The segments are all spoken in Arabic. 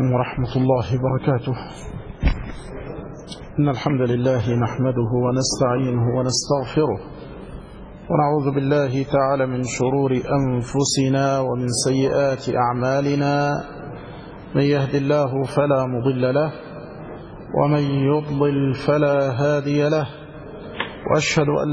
عليكم ورحمة الله وبركاته. إن الحمد لله نحمده ونستعينه ونستغفره ونعوذ بالله تعالى من شرور أنفسنا ومن سيئات أعمالنا. من يهد الله فلا مضل له ومن يضلل فلا هادي له، وأشهد أن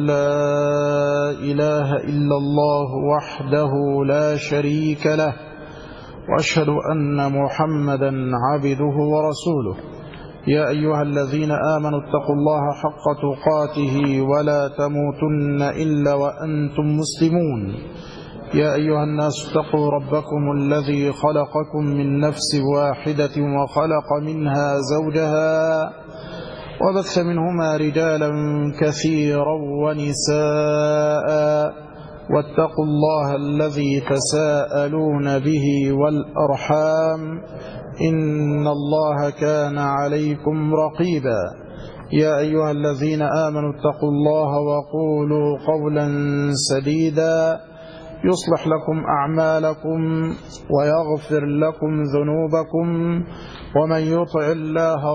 لا إله إلا الله وحده لا شريك له، وأشهد أن محمدا عبده ورسوله. يا أيها الذين آمنوا اتقوا الله حق تقاته ولا تموتن إلا وأنتم مسلمون. يا أيها الناس اتقوا ربكم الذي خلقكم من نفس واحدة وخلق منها زوجها وبث منهما رجالا كثيرا ونساء، واتقوا الله الذي تساءلون به والأرحام إن الله كان عليكم رقيبا. يا أيها الذين آمنوا اتقوا الله وقولوا قولا سديدا يصلح لكم أعمالكم ويغفر لكم ذنوبكم، ومن يطع الله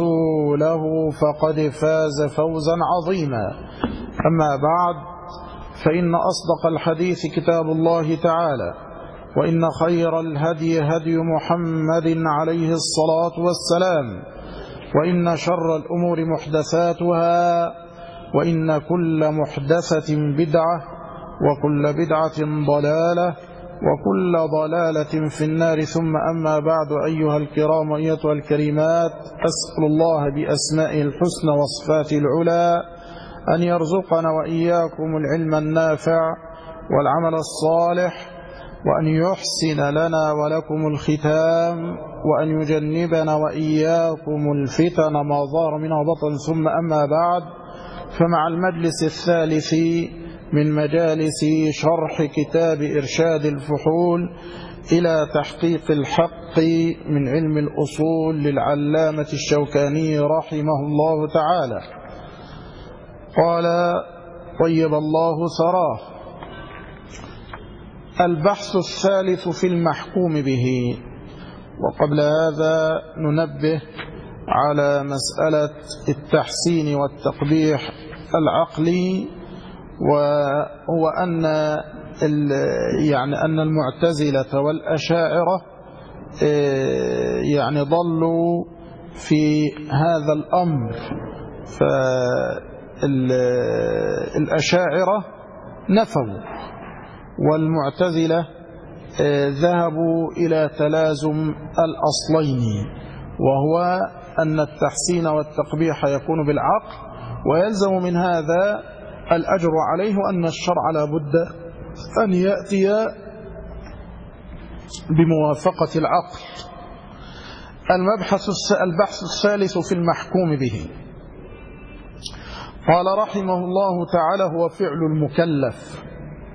ورسوله فقد فاز فوزا عظيما. أما بعد، فإن أصدق الحديث كتاب الله تعالى، وإن خير الهدي هدي محمد عليه الصلاة والسلام، وإن شر الأمور محدثاتها، وإن كل محدثة بدعة، وكل بدعة ضلالة، وكل ضلالة في النار. ثم أما بعد، أيها الكرام وأيتها الكريمات، أسأل الله بأسمائه الحسنى وصفاته العلى أن يرزقنا وإياكم العلم النافع والعمل الصالح، وأن يحسن لنا ولكم الختام، وأن يجنبنا وإياكم الفتن ما ظهر منها وبطن. ثم أما بعد، فمع المجلس الثالث من مجالس شرح كتاب إرشاد الفحول إلى تحقيق الحق من علم الأصول للعلامة الشوكاني رحمه الله تعالى. قال: طيب الله ثراه. البحث الثالث في المحكوم به. وقبل هذا ننبه على مسألة التحسين والتقبيح العقلي، وهو أن المعتزلة والأشاعرة ضلوا في هذا الأمر. فالأشاعرة نفوا، والمعتزلة ذهبوا إلى تلازم الأصلين، وهو أن التحسين والتقبيح يكون بالعقل، ويلزم من هذا الأجر عليه، وأن الشرع لا بد أن يأتي بموافقة العقل. البحث الثالث في المحكوم به. قال رحمه الله تعالى: هو فعل المكلف.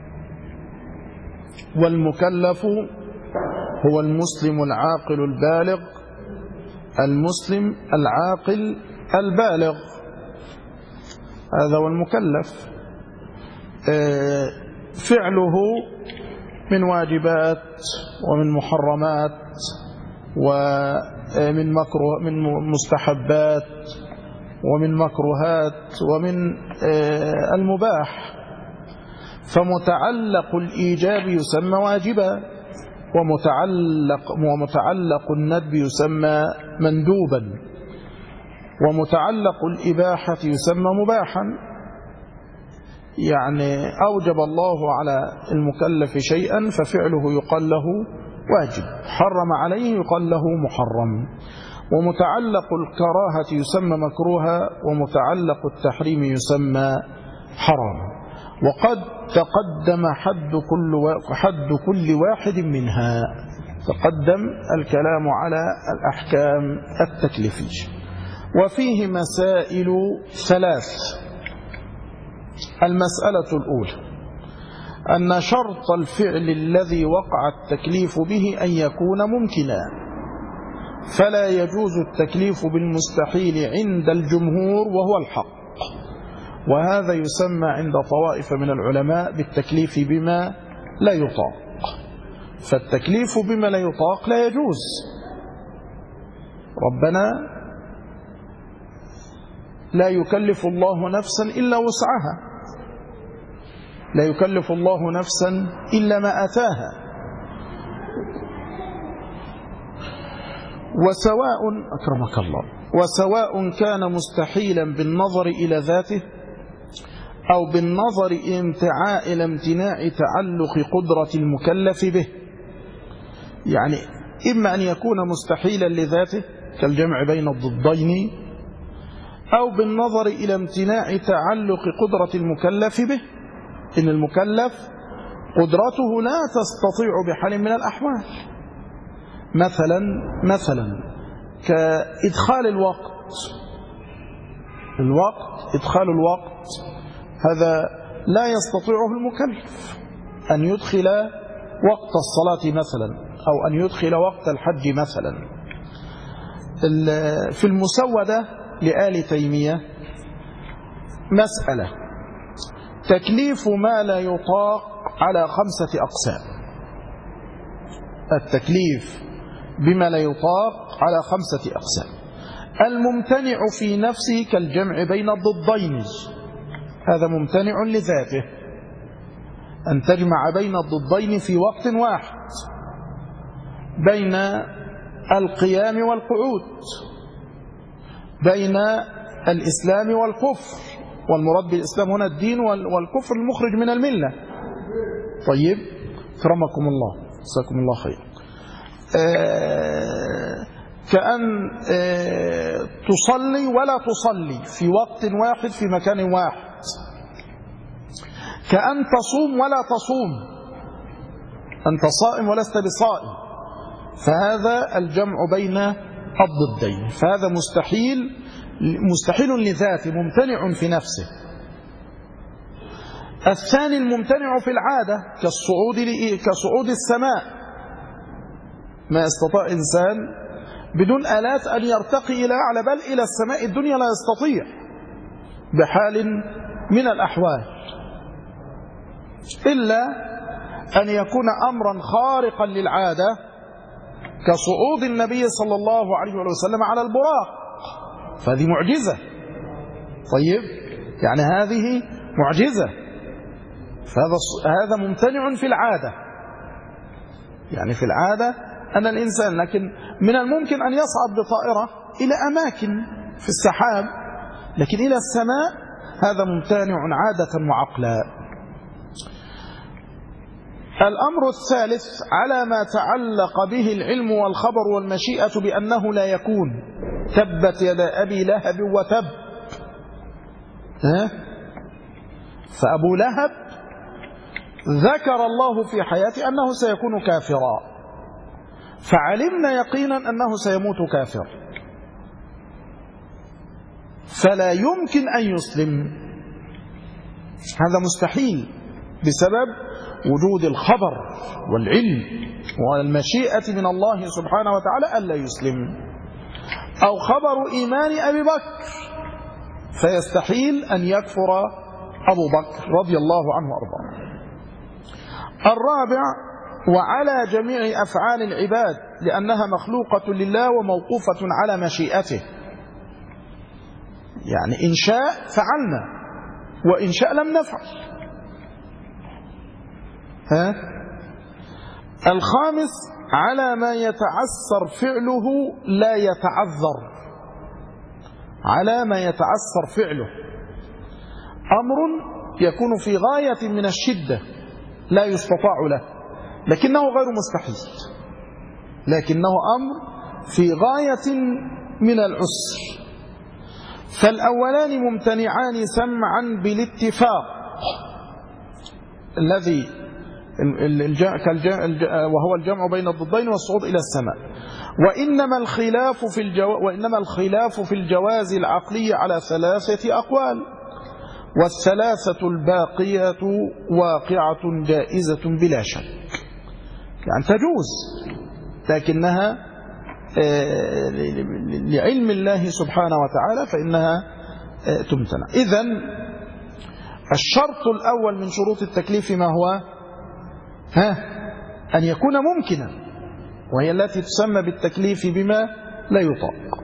والمكلف هو المسلم العاقل البالغ، المسلم العاقل البالغ، هذا هو المكلف. فعله من واجبات ومن محرمات ومن مستحبات ومن مكروهات ومن المباح. فمتعلق الإيجاب يسمى واجبا، ومتعلق الندب يسمى مندوبا، ومتعلق الإباحة يسمى مباحا. أوجب الله على المكلف شيئا ففعله يقال له واجب، حرم عليه يقال له محرم. ومتعلق الكراهة يسمى مكروها، ومتعلق التحريم يسمى حرام. وقد تقدم حد كل واحد منها، تقدم الكلام على الأحكام التكليفية. وفيه مسائل ثلاث. المسألة الأولى: أن شرط الفعل الذي وقع التكليف به أن يكون ممكنا، فلا يجوز التكليف بالمستحيل عند الجمهور وهو الحق. وهذا يسمى عند طوائف من العلماء بالتكليف بما لا يطاق. فالتكليف بما لا يطاق لا يجوز، ربنا لا يكلف الله نفسا إلا وسعها، لا يكلف الله نفسا إلا ما أتاها. وسواء أكرمك الله، وسواء كان مستحيلا بالنظر إلى ذاته أو بالنظر إلى امتناع تعلق قدرة المكلف به. يعني إما أن يكون مستحيلا لذاته كالجمع بين الضدين، أو بالنظر إلى امتناع تعلق قدرة المكلف به، إن المكلف قدرته لا تستطيع بحال من الأحوال. مثلا كإدخال الوقت، إدخال الوقت هذا لا يستطيعه المكلف، أن يدخل وقت الصلاة مثلا، أو أن يدخل وقت الحج مثلا. في المسودة لآل تيمية مسألة تكليف ما لا يطاق على 5 أقسام. التكليف بما لا يطاق على 5 أقسام. الممتنع في نفسه كالجمع بين الضدين، هذا ممتنع لذاته، أن تجمع بين الضدين في وقت واحد، بين القيام والقعود، بين الإسلام والكفر، والمراد بالإسلام هنا الدين، والكفر المخرج من الملة. طيب كرمكم الله، جزاكم الله خير. كأن تصلي ولا تصلي في وقت واحد في مكان واحد، كأن تصوم ولا تصوم، أنت صائم ولست بصائم، فهذا الجمع بين الضدين، فهذا مستحيل لذاته، ممتنع في نفسه. الثاني الممتنع في العادة كصعود السماء، ما استطاع إنسان بدون آلات أن يرتقي إلى أعلى بل إلى السماء الدنيا، لا يستطيع بحال من الأحوال، إلا أن يكون أمرا خارقا للعادة كصعود النبي صلى الله عليه وسلم على البراق، فهذه معجزة. طيب يعني هذه معجزة، فهذا ممتنع في العادة. يعني في العادة أن الإنسان، لكن من الممكن أن يصعد بطائرة إلى أماكن في السحاب، لكن إلى السماء هذا ممتنع عادة وعقلا. الأمر الثالث على ما تعلق به العلم والخبر والمشيئة بأنه لا يكون، تبت يدا أبي لهب وتب. فأبو لهب ذكر الله في حياته أنه سيكون كافرا، فعلمنا يقينا أنه سيموت كافر، فلا يمكن أن يسلم، هذا مستحيل بسبب وجود الخبر والعلم والمشيئة من الله سبحانه وتعالى ألا يسلم. أو خبر إيمان أبي بكر، فيستحيل أن يكفر أبو بكر رضي الله عنه وأرضاه. الرابع وعلى جميع أفعال العباد لأنها مخلوقة لله وموقوفة على مشيئته، يعني إن شاء فعلنا وإن شاء لم نفعل. الخامس على ما يتعسر فعله لا يتعذر، على ما يتعسر فعله، أمر يكون في غاية من الشدة لا يستطاع له، لكنه غير مستحيل، لكنه أمر في غاية من العسر. فالأولان ممتنعان سمعا بالاتفاق، الذي وهو الجمع بين الضدين والصعود إلى السماء. وإنما الخلاف في الجواز العقلي على 3 أقوال، والثلاثة الباقية واقعة جائزة بلا شك، يعني تجوز لكنها لعلم الله سبحانه وتعالى فإنها تمتنع. إذن الشرط الأول من شروط التكليف ما هو؟ أن يكون ممكنا، وهي التي تسمى بالتكليف بما لا يطاق.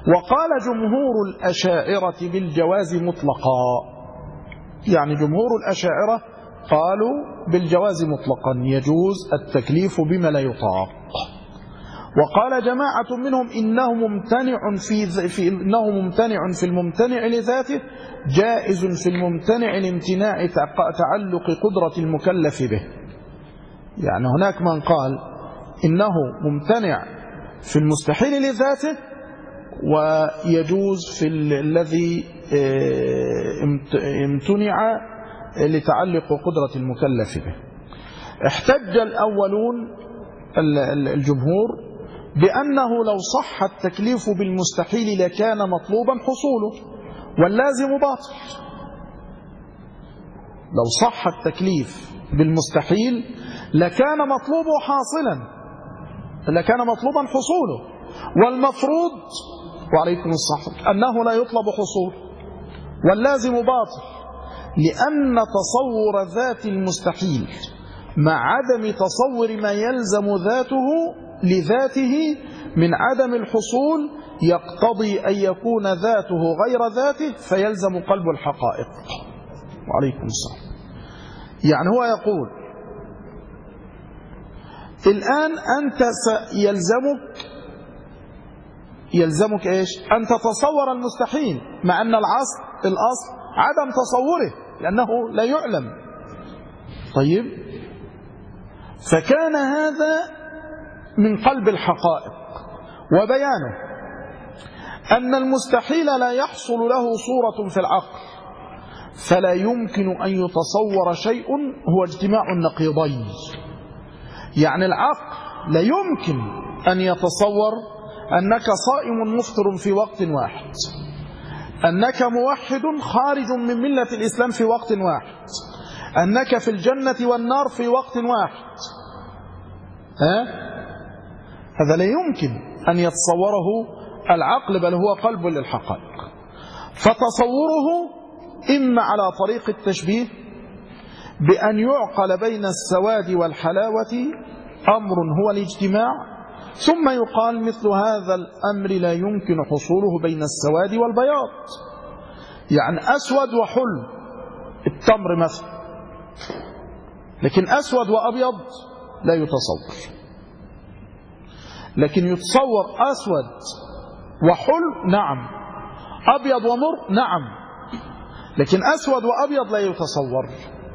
وقال جمهور الأشاعرة بالجواز مطلقا، يعني جمهور الأشاعرة قالوا بالجواز مطلقا، يجوز التكليف بما لا يطاق. وقال جماعة منهم إنه ممتنع في الممتنع لذاته، جائز في الممتنع لامتناع تعلق قدرة المكلف به. يعني هناك من قال إنه ممتنع في المستحيل لذاته، ويجوز في الذي امتنع لتعلق قدرة المكلف به. احتج الأولون الجمهور بأنه لو صح التكليف بالمستحيل لكان مطلوبا حصوله واللازم باطل. لو صح التكليف بالمستحيل لكان مطلوبه حاصلا، لكان مطلوبا حصوله، والمفروض وعليكم الصحة أنه لا يطلب حصوله واللازم باطل، لأن تصور ذات المستحيل مع عدم تصور ما يلزم ذاته لذاته من عدم الحصول يقتضي أن يكون ذاته غير ذاته فيلزم قلب الحقائق. وعليكم السلام. يعني هو يقول الآن أنت يلزمك إيش؟ أن تتصور المستحيل، مع أن الأصل عدم تصوره لأنه لا يعلم. طيب، فكان هذا من قلب الحقائق وبيانه أن المستحيل لا يحصل له صورة في العقل، فلا يمكن أن يتصور شيء هو اجتماع النقيضين. يعني العقل لا يمكن أن يتصور أنك صائم مفطر في وقت واحد، أنك موحد خارج من ملة الإسلام في وقت واحد، أنك في الجنة والنار في وقت واحد. هذا لا يمكن أن يتصوره العقل، بل هو قلب للحقائق. فتصوره إما على طريق التشبيه بأن يعقل بين السواد والحلاوة أمر هو الاجتماع، ثم يقال مثل هذا الأمر لا يمكن حصوله بين السواد والبياض. يعني أسود وحلو، التمر مثلا، لكن أسود وأبيض لا يتصور. لكن يتصور أسود وحلو، نعم، أبيض ومر، نعم، لكن أسود وأبيض لا يتصور.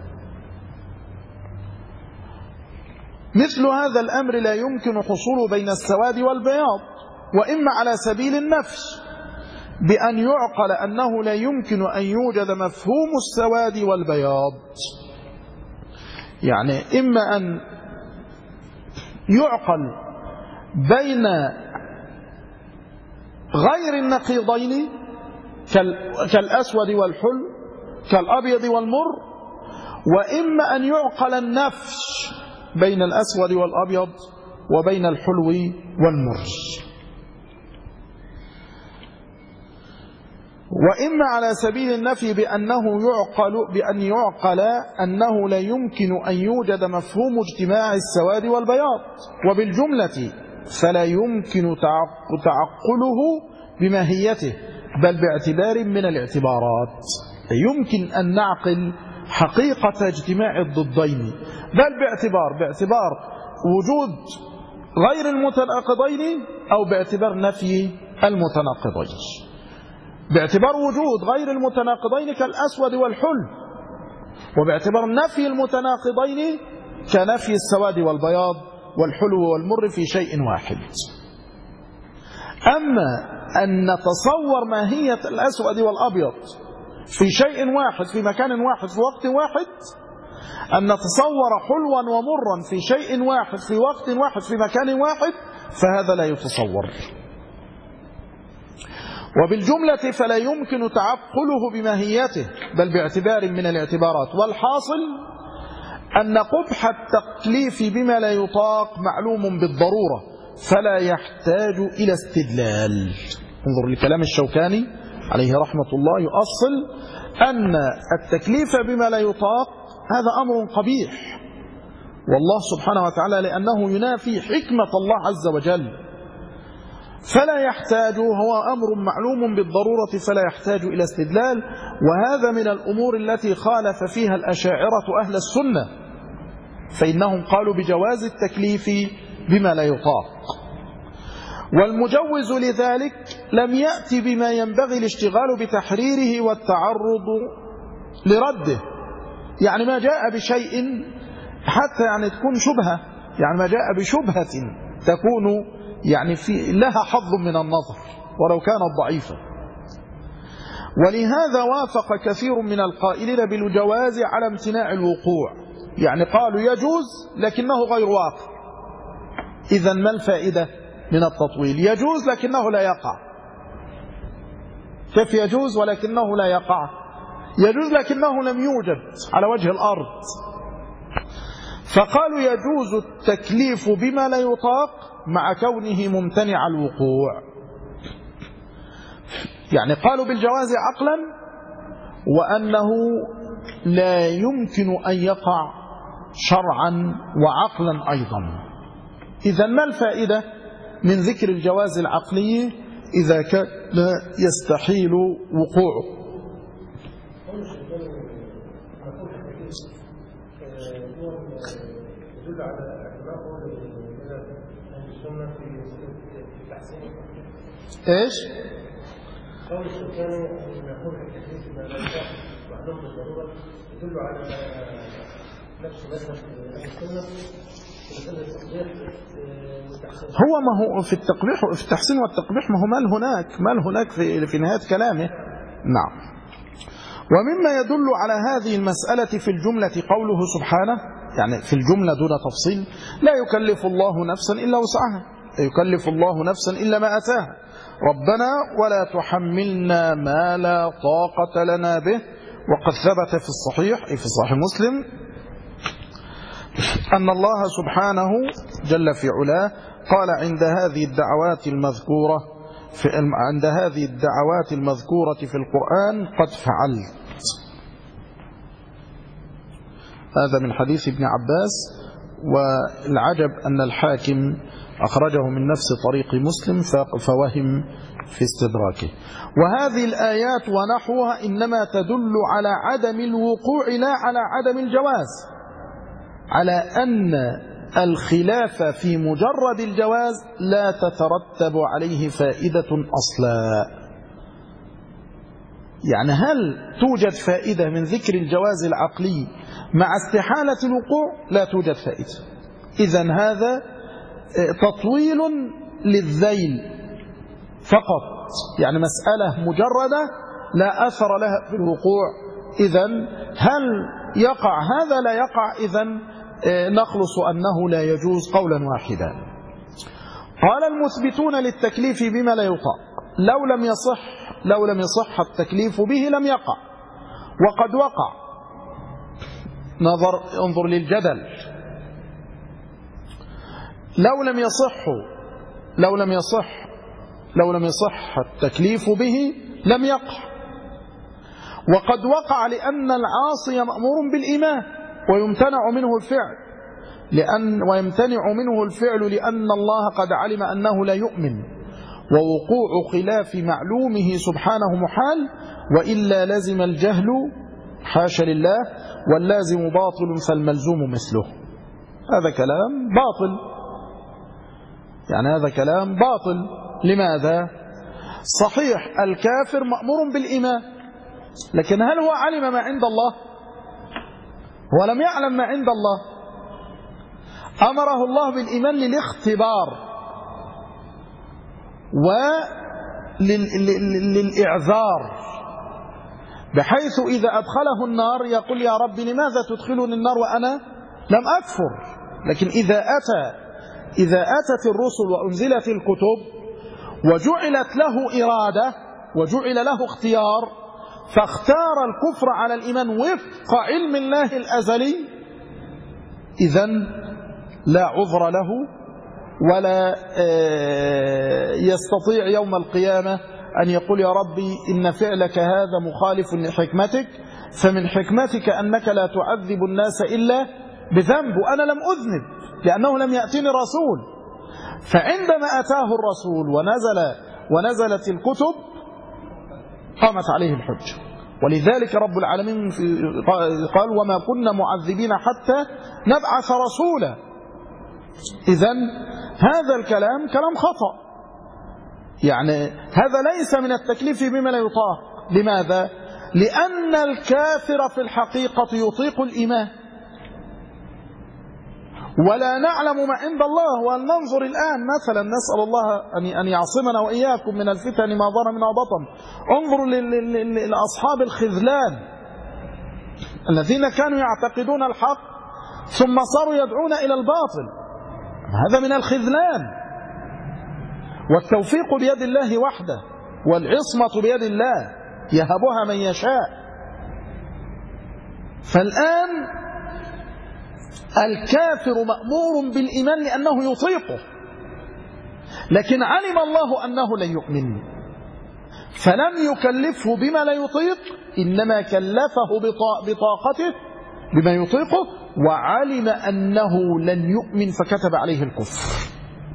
مثل هذا الأمر لا يمكن حصوله بين السواد والبياض، وإما على سبيل النفي بأن يعقل أنه لا يمكن أن يوجد مفهوم السواد والبياض. يعني إما أن يعقل بين غير النقيضين كالأسود والحلو، كالأبيض والمر، وإما أن يعقل النفي بين الأسود والأبيض وبين الحلو والمر، وإما على سبيل النفي بأن يعقل أنه لا يمكن أن يوجد مفهوم اجتماع السواد والبياض. وبالجملة فلا يمكن تعقله بماهيته، بل باعتبار من الاعتبارات. يمكن أن نعقل حقيقة اجتماع الضدين، بل باعتبار وجود غير المتناقضين أو باعتبار نفي المتناقضين. باعتبار وجود غير المتناقضين كالأسود والحلو، وباعتبار نفي المتناقضين كنفي السواد والبياض والحلو والمر في شيء واحد. أما أن نتصور ماهية الأسود والأبيض في شيء واحد في مكان واحد في وقت واحد، أن نتصور حلوا ومرا في شيء واحد في وقت واحد في مكان واحد، فهذا لا يتصور. وبالجملة فلا يمكن تعقله بماهيته، بل باعتبار من الاعتبارات. والحاصل أن قبح التكليف بما لا يطاق معلوم بالضرورة، فلا يحتاج إلى استدلال. انظر لكلام الشوكاني عليه رحمة الله، يؤصل أن التكليف بما لا يطاق هذا أمر قبيح، والله سبحانه وتعالى لأنه ينافي حكمة الله عز وجل، فلا يحتاج، هو أمر معلوم بالضرورة فلا يحتاج إلى استدلال. وهذا من الأمور التي خالف فيها الأشاعرة أهل السنة، فإنهم قالوا بجواز التكليف بما لا يطاق، والمجوز لذلك لم يأتي بما ينبغي الاشتغال بتحريره والتعرض لرده. يعني ما جاء بشيء حتى يعني تكون شبهة، يعني ما جاء بشبهة تكون يعني في لها حظ من النظر ولو كانت ضعيفة. ولهذا وافق كثير من القائلين بالجواز على امتناع الوقوع، يعني قالوا يجوز لكنه غير واقع. إذن ما الفائدة من التطويل؟ يجوز لكنه لا يقع. كيف يجوز ولكنه لا يقع؟ يجوز لكنه لم يوجد على وجه الأرض. فقالوا يجوز التكليف بما لا يطاق مع كونه ممتنع الوقوع. يعني قالوا بالجواز عقلا وأنه لا يمكن أن يقع شرعا وعقلا أيضا. إذن ما الفائدة من ذكر الجواز العقلي إذا كان يستحيل وقوعه؟ يدل على اعتبار قول اهل السنه في التحسين. ايش؟ قول السلطان ان يكون التكليف بما لا يطاق وعدم الضروره يدل على نفس مذهب اهل السنه في مساله التقبيح والتحسين. هو ما هو في التقبيح وفي التحسين والتقبيح، ما هو مال هناك في نهايه كلامه. نعم. ومما يدل على هذه المسألة في الجملة قوله سبحانه، يعني في الجملة دون تفصيل: لا يكلف الله نفسا إلا وسعها، لا يكلف الله نفسا إلا ما أتاها، ربنا ولا تحملنا ما لا طاقة لنا به. وقد ثبت في الصحيح، في صحيح مسلم، أن الله سبحانه جل في علاه قال عند هذه الدعوات المذكورة في القرآن: قد فعلت. هذا من حديث ابن عباس. والعجب أن الحاكم أخرجه من نفس طريق مسلم فوهم في استدراكه. وهذه الآيات ونحوها إنما تدل على عدم الوقوع لا على عدم الجواز، على أن الخلاف في مجرد الجواز لا تترتب عليه فائدة أصلا. يعني هل توجد فائدة من ذكر الجواز العقلي مع استحالة الوقوع؟ لا توجد فائدة. إذن هذا تطويل للذيل فقط، يعني مسألة مجردة لا أثر لها في الوقوع. إذن هل يقع هذا؟ لا يقع. إذن نخلص أنه لا يجوز قولا واحدا. قال المثبتون للتكليف بما لا يطاق: لو لم يصح التكليف به لم يقع. وقد وقع. انظر للجدل. لو لم يصح التكليف به لم يقع. وقد وقع لأن العاصي مأمور بالإيمان ويمتنع منه الفعل لأن الله قد علم أنه لا يؤمن، ووقوع خلاف معلومه سبحانه محال، وإلا لزم الجهل حاشا لله، واللازم باطل فالملزوم مثله. هذا كلام باطل، يعني هذا كلام باطل. لماذا؟ صحيح الكافر مأمور بالإيمان، لكن هل هو علم ما عند الله؟ هو لم يعلم ما عند الله. أمره الله بالإيمان للاختبار وللإعذار، بحيث إذا أدخله النار يقول: يا رب لماذا تدخلني النار وأنا لم أكفر؟ لكن إذا أتت الرسل وأنزلت الكتب وجعلت له إرادة وجعل له اختيار، فاختار الكفر على الإيمان وفق علم الله الأزلي، إذن لا عذر له ولا يستطيع يوم القيامة أن يقول: يا ربي إن فعلك هذا مخالف لحكمتك، فمن حكمتك أنك لا تعذب الناس إلا بذنب، وأنا لم أذنب لأنه لم يأتني رسول. فعندما أتاه الرسول ونزلت الكتب قامت عليه الحجة. ولذلك رب العالمين قال وما كنا معذبين حتى نبعث رسولا. إذن هذا الكلام كلام خطأ، يعني هذا ليس من التكليف بما لا يطاق. لماذا؟ لأن الكافر في الحقيقة يطيق الإيمان، ولا نعلم ما عند الله. ولننظر الآن مثلا، نسأل الله أن يعصمنا وإياكم من الفتن ما ظهر منها بطن. انظروا لأصحاب الخذلان الذين كانوا يعتقدون الحق ثم صاروا يدعون إلى الباطل، هذا من الخذلان. والتوفيق بيد الله وحده، والعصمة بيد الله يهبها من يشاء. فالآن الكافر مأمور بالإيمان لأنه يطيقه، لكن علم الله أنه لن يؤمن فلم يكلفه بما لا يطيق، إنما كلفه بطاقته بما يطيقه، وعلم أنه لن يؤمن فكتب عليه الكفر.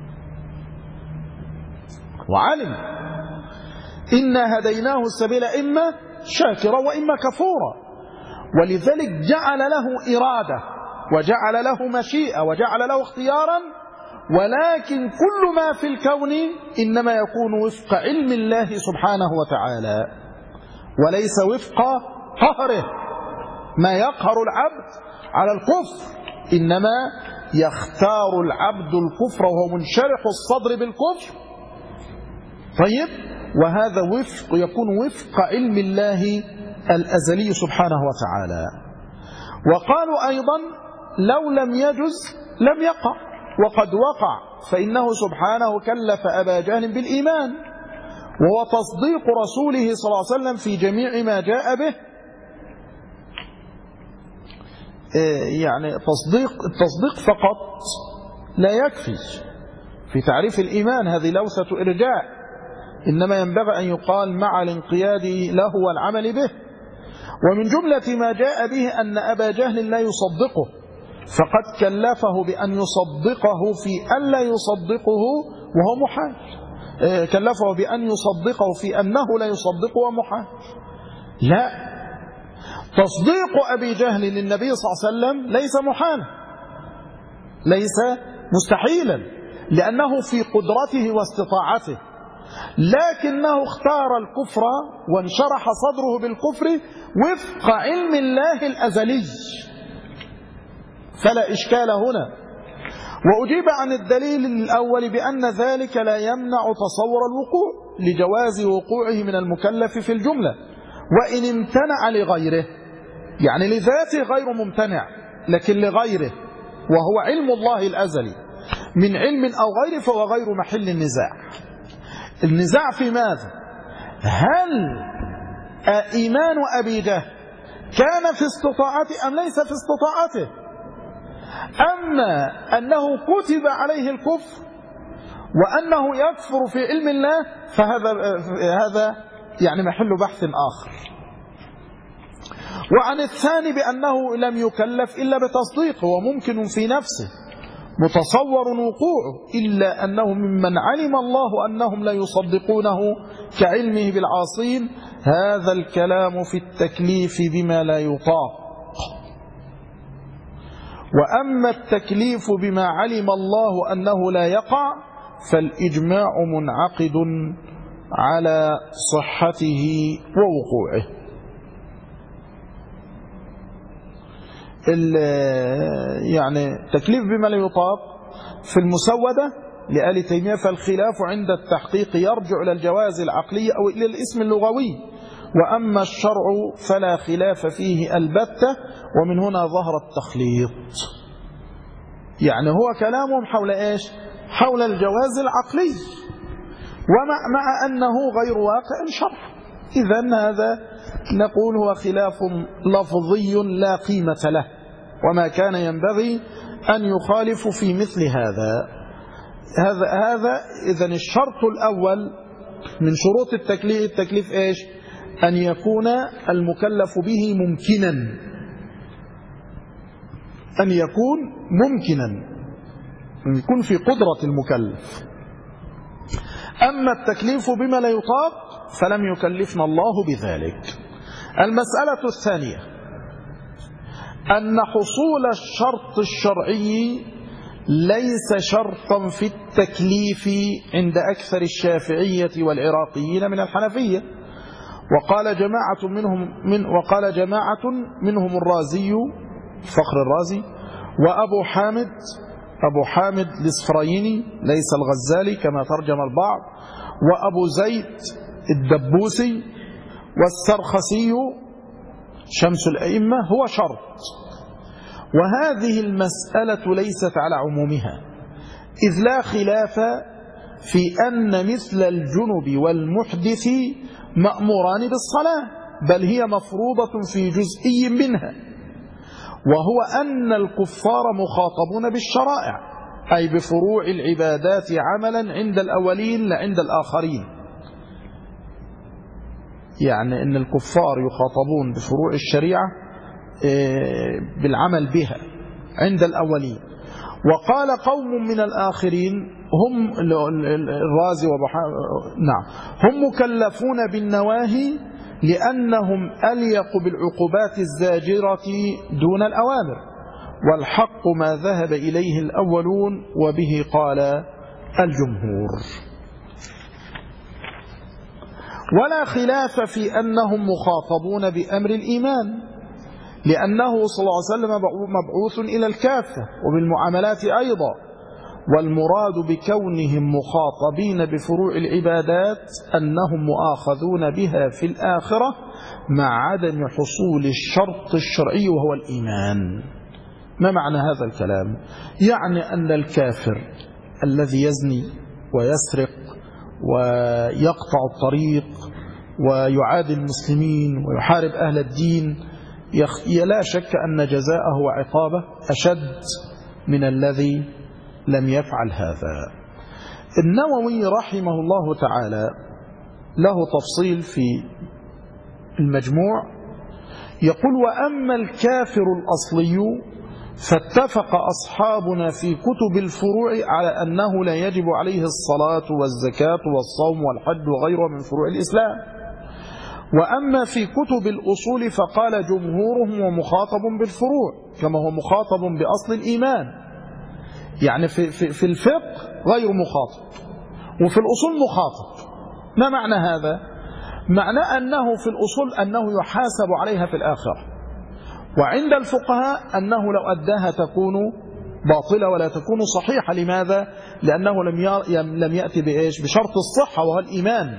وعلم إنا هديناه السبيل إما شاكرا وإما كفورا. ولذلك جعل له إرادة وجعل له مشيئة وجعل له اختيارا، ولكن كل ما في الكون إنما يكون وفق علم الله سبحانه وتعالى، وليس وفق قهره. ما يقهر العبد على الكفر، إنما يختار العبد الكفر وهو منشرح الصدر بالكفر. طيب، وهذا يكون وفق علم الله الأزلي سبحانه وتعالى. وقالوا أيضا لو لم يجز لم يقع، وقد وقع، فإنه سبحانه كلف أبا جهل بالإيمان، وهو تصديق رسوله صلى الله عليه وسلم في جميع ما جاء به. يعني التصديق فقط لا يكفي في تعريف الإيمان، هذه لوثة إرجاء، إنما ينبغي أن يقال مع الانقياد له والعمل به. ومن جملة ما جاء به أن أبا جهل لا يصدقه، فقد كلفه بأن يصدقه في أن لا يصدقه وهو محال، كلفه بأن يصدقه في أنه لا يصدقه وهو محال. لا، تصديق أبي جهل للنبي صلى الله عليه وسلم ليس محالا، ليس مستحيلا، لأنه في قدرته واستطاعته، لكنه اختار الكفر وانشرح صدره بالكفر وفق علم الله الأزلي، فلا إشكال هنا. وأجيب عن الدليل الأول بأن ذلك لا يمنع تصور الوقوع لجواز وقوعه من المكلف في الجملة، وإن امتنع لغيره، يعني لذاته غير ممتنع، لكن لغيره وهو علم الله الأزلي من علم أو غيره فهو غير محل النزاع. النزاع في ماذا؟ هل إيمان أبي جهل كان في استطاعته أم ليس في استطاعته؟ أما أنه كتب عليه الكفر وأنه يكفر في علم الله فهذا يعني محل بحث آخر. وعن الثاني بأنه لم يكلف إلا بتصديقه، وممكن في نفسه متصور وقوعه، إلا أنه ممن علم الله أنهم لا يصدقونه كعلمه بالعاصين. هذا الكلام في التكليف بما لا يطاق. وأما التكليف بما علم الله أنه لا يقع فالإجماع منعقد على صحته ووقوعه. يعني تكليف بما لا يطاق في المسودة لآل تيمية فالخلاف عند التحقيق يرجع إلى الجواز العقلي أو إلى الاسم اللغوي، وأما الشرع فلا خلاف فيه البتة، ومن هنا ظهر التخليط. يعني هو كلامهم حول إيش؟ حول الجواز العقلي، ومع أنه غير واقع شرعا. إذن هذا نقول هو خلاف لفظي لا قيمة له، وما كان ينبغي أن يخالف في مثل هذا. إذن الشرط الأول من شروط التكليف إيش؟ أن يكون المكلف به ممكنا، أن يكون ممكنا. يكون في قدرة المكلف. أما التكليف بما لا يطاق فلم يكلفنا الله بذلك. المسألة الثانية أن حصول الشرط الشرعي ليس شرطا في التكليف عند أكثر الشافعية والعراقيين من الحنفية. وقال جماعة منهم الرازي فخر الرازي وأبو حامد الإسفرايني ليس الغزالي كما ترجم البعض، وأبو زيد الدبوسي والسرخسي شمس الأئمة هو شرط. وهذه المسألة ليست على عمومها، إذ لا خلاف في أن مثل الجنب والمحدث مأموران بالصلاة، بل هي مفروضة في جزئي منها، وهو أن الكفار مخاطبون بالشرائع أي بفروع العبادات عملا عند الأولين لا عند الآخرين. يعني أن الكفار يخاطبون بفروع الشريعة بالعمل بها عند الأولين. وقال قوم من الآخرين هم الرازي هم مكلفون بالنواهي لأنهم أليق بالعقوبات الزاجرة دون الأوامر، والحق ما ذهب إليه الأولون وبه قال الجمهور. ولا خلاف في أنهم مخاطبون بأمر الإيمان، لأنه صلى الله عليه وسلم مبعوث إلى الكافة وبالمعاملات أيضا، والمراد بكونهم مخاطبين بفروع العبادات أنهم مؤاخذون بها في الآخرة مع عدم حصول الشرط الشرعي وهو الإيمان. ما معنى هذا الكلام؟ يعني أن الكافر الذي يزني ويسرق ويقطع الطريق ويعادي المسلمين ويحارب أهل الدين لا شك أن جزاءه وعقابه أشد من الذي لم يفعل هذا. النووي رحمه الله تعالى له تفصيل في المجموع، يقول: وأما الكافر الأصلي فاتفق أصحابنا في كتب الفروع على أنه لا يجب عليه الصلاة والزكاة والصوم والحج وغيره من فروع الإسلام. وأما في كتب الأصول فقال جمهورهم ومخاطب بالفروع كما هو مخاطب بأصل الإيمان. يعني في الفقه غير مخاطب، وفي الأصول مخاطب. ما معنى هذا؟ معنى أنه في الأصول أنه يحاسب عليها في الآخرة، وعند الفقهاء أنه لو أداها تكون باطلة ولا تكون صحيحة. لماذا؟ لأنه لم يأتي بشرط الصحة وهو الإيمان.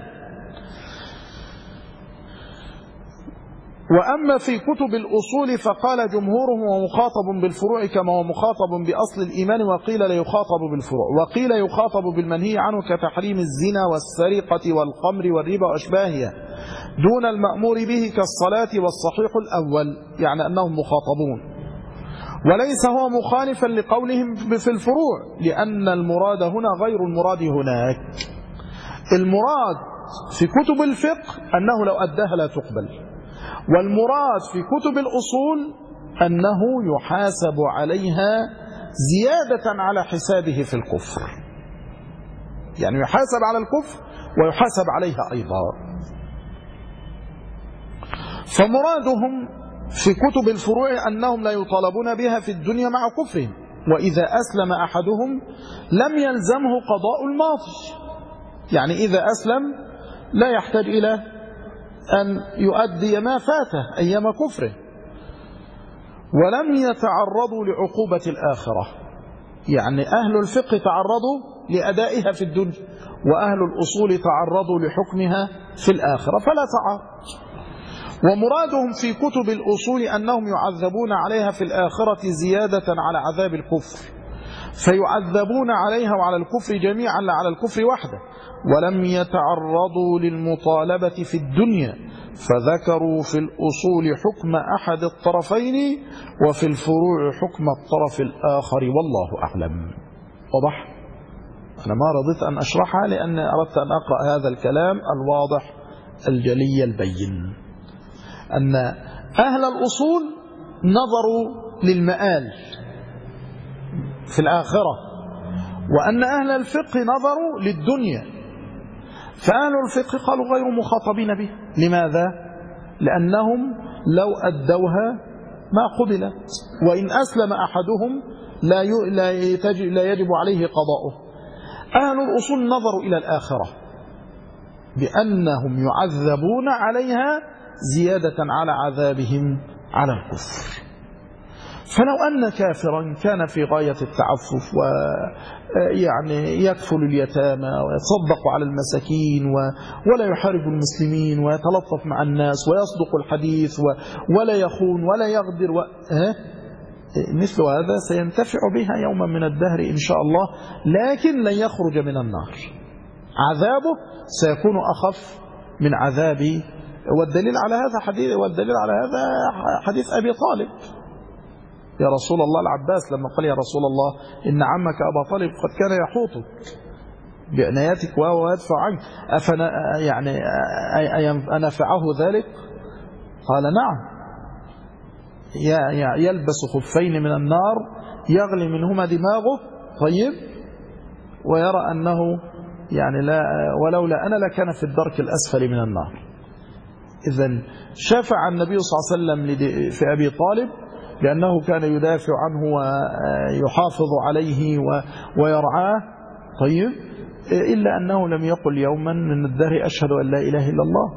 وأما في كتب الأصول فقال جمهورهم ومخاطب بالفروع كما هو مخاطب بأصل الإيمان، وقيل لا يخاطب بالفروع، وقيل يخاطب بالمنهي عنه كتحريم الزنا والسرقة والخمر والربا وأشباهها دون المأمور به كالصلاة، والصحيح الأول يعني أنهم مخاطبون. وليس هو مخالفا لقولهم في الفروع، لأن المراد هنا غير المراد هناك. المراد في كتب الفقه أنه لو أداها لا تقبل، والمراد في كتب الأصول أنه يحاسب عليها زيادة على حسابه في الكفر، يعني يحاسب على الكفر ويحاسب عليها أيضا. فمرادهم في كتب الفروع أنهم لا يطالبون بها في الدنيا مع كفرهم، وإذا أسلم أحدهم لم يلزمه قضاء الماضي، يعني إذا أسلم لا يحتاج إلى أن يؤدي ما فاته أيام كفره. ولم يتعرضوا لعقوبة الآخرة، يعني أهل الفقه تعرضوا لأدائها في الدنيا، وأهل الأصول تعرضوا لحكمها في الآخرة، فلا تعارض. ومرادهم في كتب الأصول أنهم يعذبون عليها في الآخرة زيادة على عذاب الكفر، فيعذبون عليها وعلى الكفر جميعا لا على الكفر وحده. ولم يتعرضوا للمطالبة في الدنيا، فذكروا في الأصول حكم أحد الطرفين وفي الفروع حكم الطرف الآخر، والله أعلم. واضح؟ أنا ما رضيت أن أشرحها لأن أردت أن أقرأ هذا الكلام الواضح الجلي البين، أن أهل الأصول نظروا للمآل في الآخرة، وأن أهل الفقه نظروا للدنيا، فأهل الفقه قالوا غير مخاطبين به. لماذا؟ لأنهم لو أدوها ما قبلت، وإن أسلم أحدهم لا يجب عليه قضاؤه. أهل الأصول نظروا إلى الآخرة بأنهم يعذبون عليها زيادة على عذابهم على الكفر. فلو أن كافرا كان في غاية التعفف ويعني يكفل اليتامى ويتصدق على المساكين ولا يحارب المسلمين ويتلطف مع الناس ويصدق الحديث ولا يخون ولا يغدر مثل هذا سينتفع بها يوما من الدهر إن شاء الله، لكن لن يخرج من النار، عذابه سيكون أخف من عذابي. والدليل على هذا حديث أبي طالب يا رسول الله. العباس لما قال يا رسول الله إن عمك أبا طالب قد كان يحوطك بعنايتك ويدفع عنك، أنفعه ذلك؟ قال نعم، يلبس خفين من النار يغلي منهما دماغه، طيب، ويرى أنه لا ولولا أنا لكان في الدرك الأسفل من النار. إذن شفع النبي صلى الله عليه وسلم في أبي طالب لأنه كان يدافع عنه ويحافظ عليه ويرعاه، طيب، إلا أنه لم يقل يوما من الدهر أشهد أن لا إله إلا الله.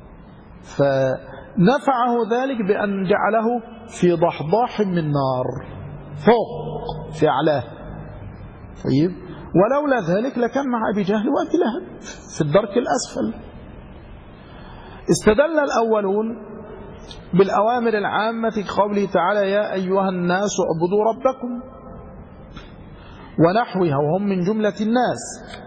فنفعه ذلك بأن جعله في ضحضاح من نار فوق في أعلاه، طيب، ولولا ذلك لكان مع أبي جهل وأبي لهب في الدرك الأسفل. استدل الأولون بالأوامر العامة قوله تعالى يا أيها الناس اعبدوا ربكم ونحوها، وهم من جملة الناس،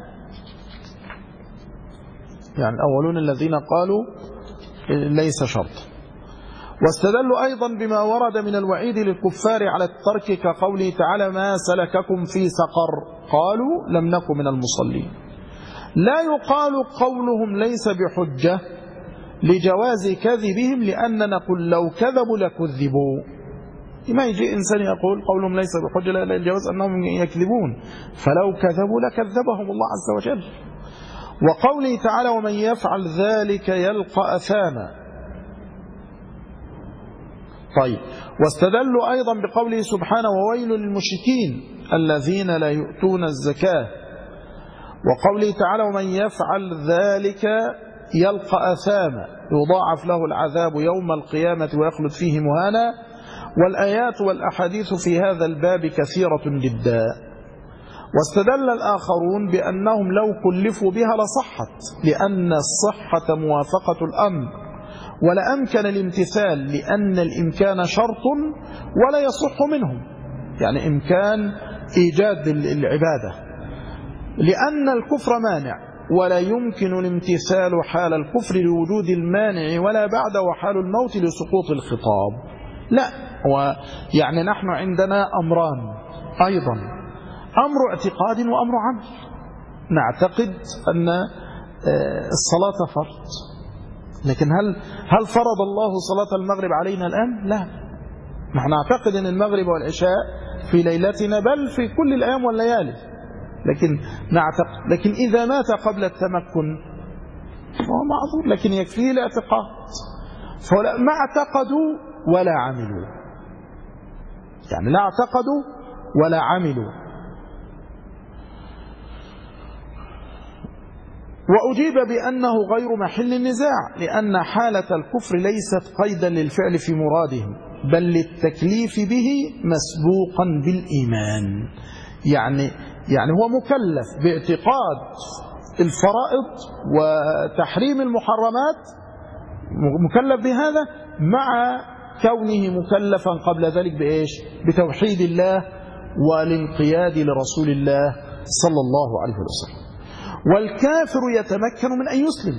يعني الأولون الذين قالوا ليس شرط. واستدلوا أيضا بما ورد من الوعيد للكفار على الترك كقوله تعالى ما سلككم في سقر، قالوا لم نكن من المصلين. لا يقال قولهم ليس بحجة لجواز كذبهم، لأننا نقول لو كذبوا لكذبوا. ما يجي إنسان يقول قولهم ليس بحجة لا الجواز أنهم يكذبون، فلو كذبوا لكذبهم الله عز وجل. وقوله تعالى ومن يفعل ذلك يلقى أثاما. طيب، واستدلوا أيضا بقوله سبحانه وويل للمشركين الذين لا يؤتون الزكاة، وقوله تعالى ومن يفعل ذلك يلقى أثاما يضاعف له العذاب يوم القيامة ويخلد فيه مهانا. والآيات والأحاديث في هذا الباب كثيرة جدا. واستدل الآخرون بأنهم لو كلفوا بها لصحت، لأن الصحة موافقة الأمر، ولا أمكن الامتثال، لأن الإمكان شرط ولا يصح منهم، يعني إمكان إيجاد العبادة، لأن الكفر مانع ولا يمكن الامتثال حال الكفر لوجود المانع ولا بعد وحال الموت لسقوط الخطاب. لا، يعني نحن عندنا أمران أيضا، أمر اعتقاد وأمر عمل. نعتقد أن الصلاة فرض، لكن هل فرض الله صلاة المغرب علينا الآن؟ لا، نحن نعتقد أن المغرب والعشاء في ليلتنا بل في كل الأيام والليالي، لكن إذا مات قبل التمكن فهو معذور، لكن يكفيه الاعتقاد. فما اعتقدوا ولا عملوا، يعني لا اعتقدوا ولا عملوا. وأجيب بأنه غير محل النزاع، لأن حالة الكفر ليست قيدا للفعل في مرادهم، بل للتكليف به مسبوقا بالإيمان. يعني هو مكلف باعتقاد الفرائض وتحريم المحرمات، مكلف بهذا مع كونه مكلفا قبل ذلك بإيش؟ بتوحيد الله والانقياد لرسول الله صلى الله عليه وسلم. والكافر يتمكن من أن يسلم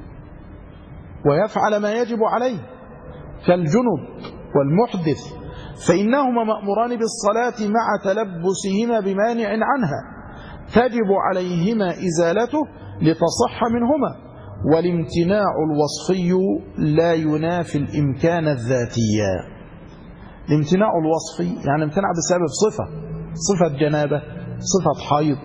ويفعل ما يجب عليه كالجنب والمحدث، فإنهما مأموران بالصلاة مع تلبسهما بمانع عنها تجب عليهما إزالته لتصح منهما. والامتناع الوصفي لا ينافي الإمكان الذاتي. الامتناع الوصفي يعني امتنع بسبب صفة جنابة، صفة حيض،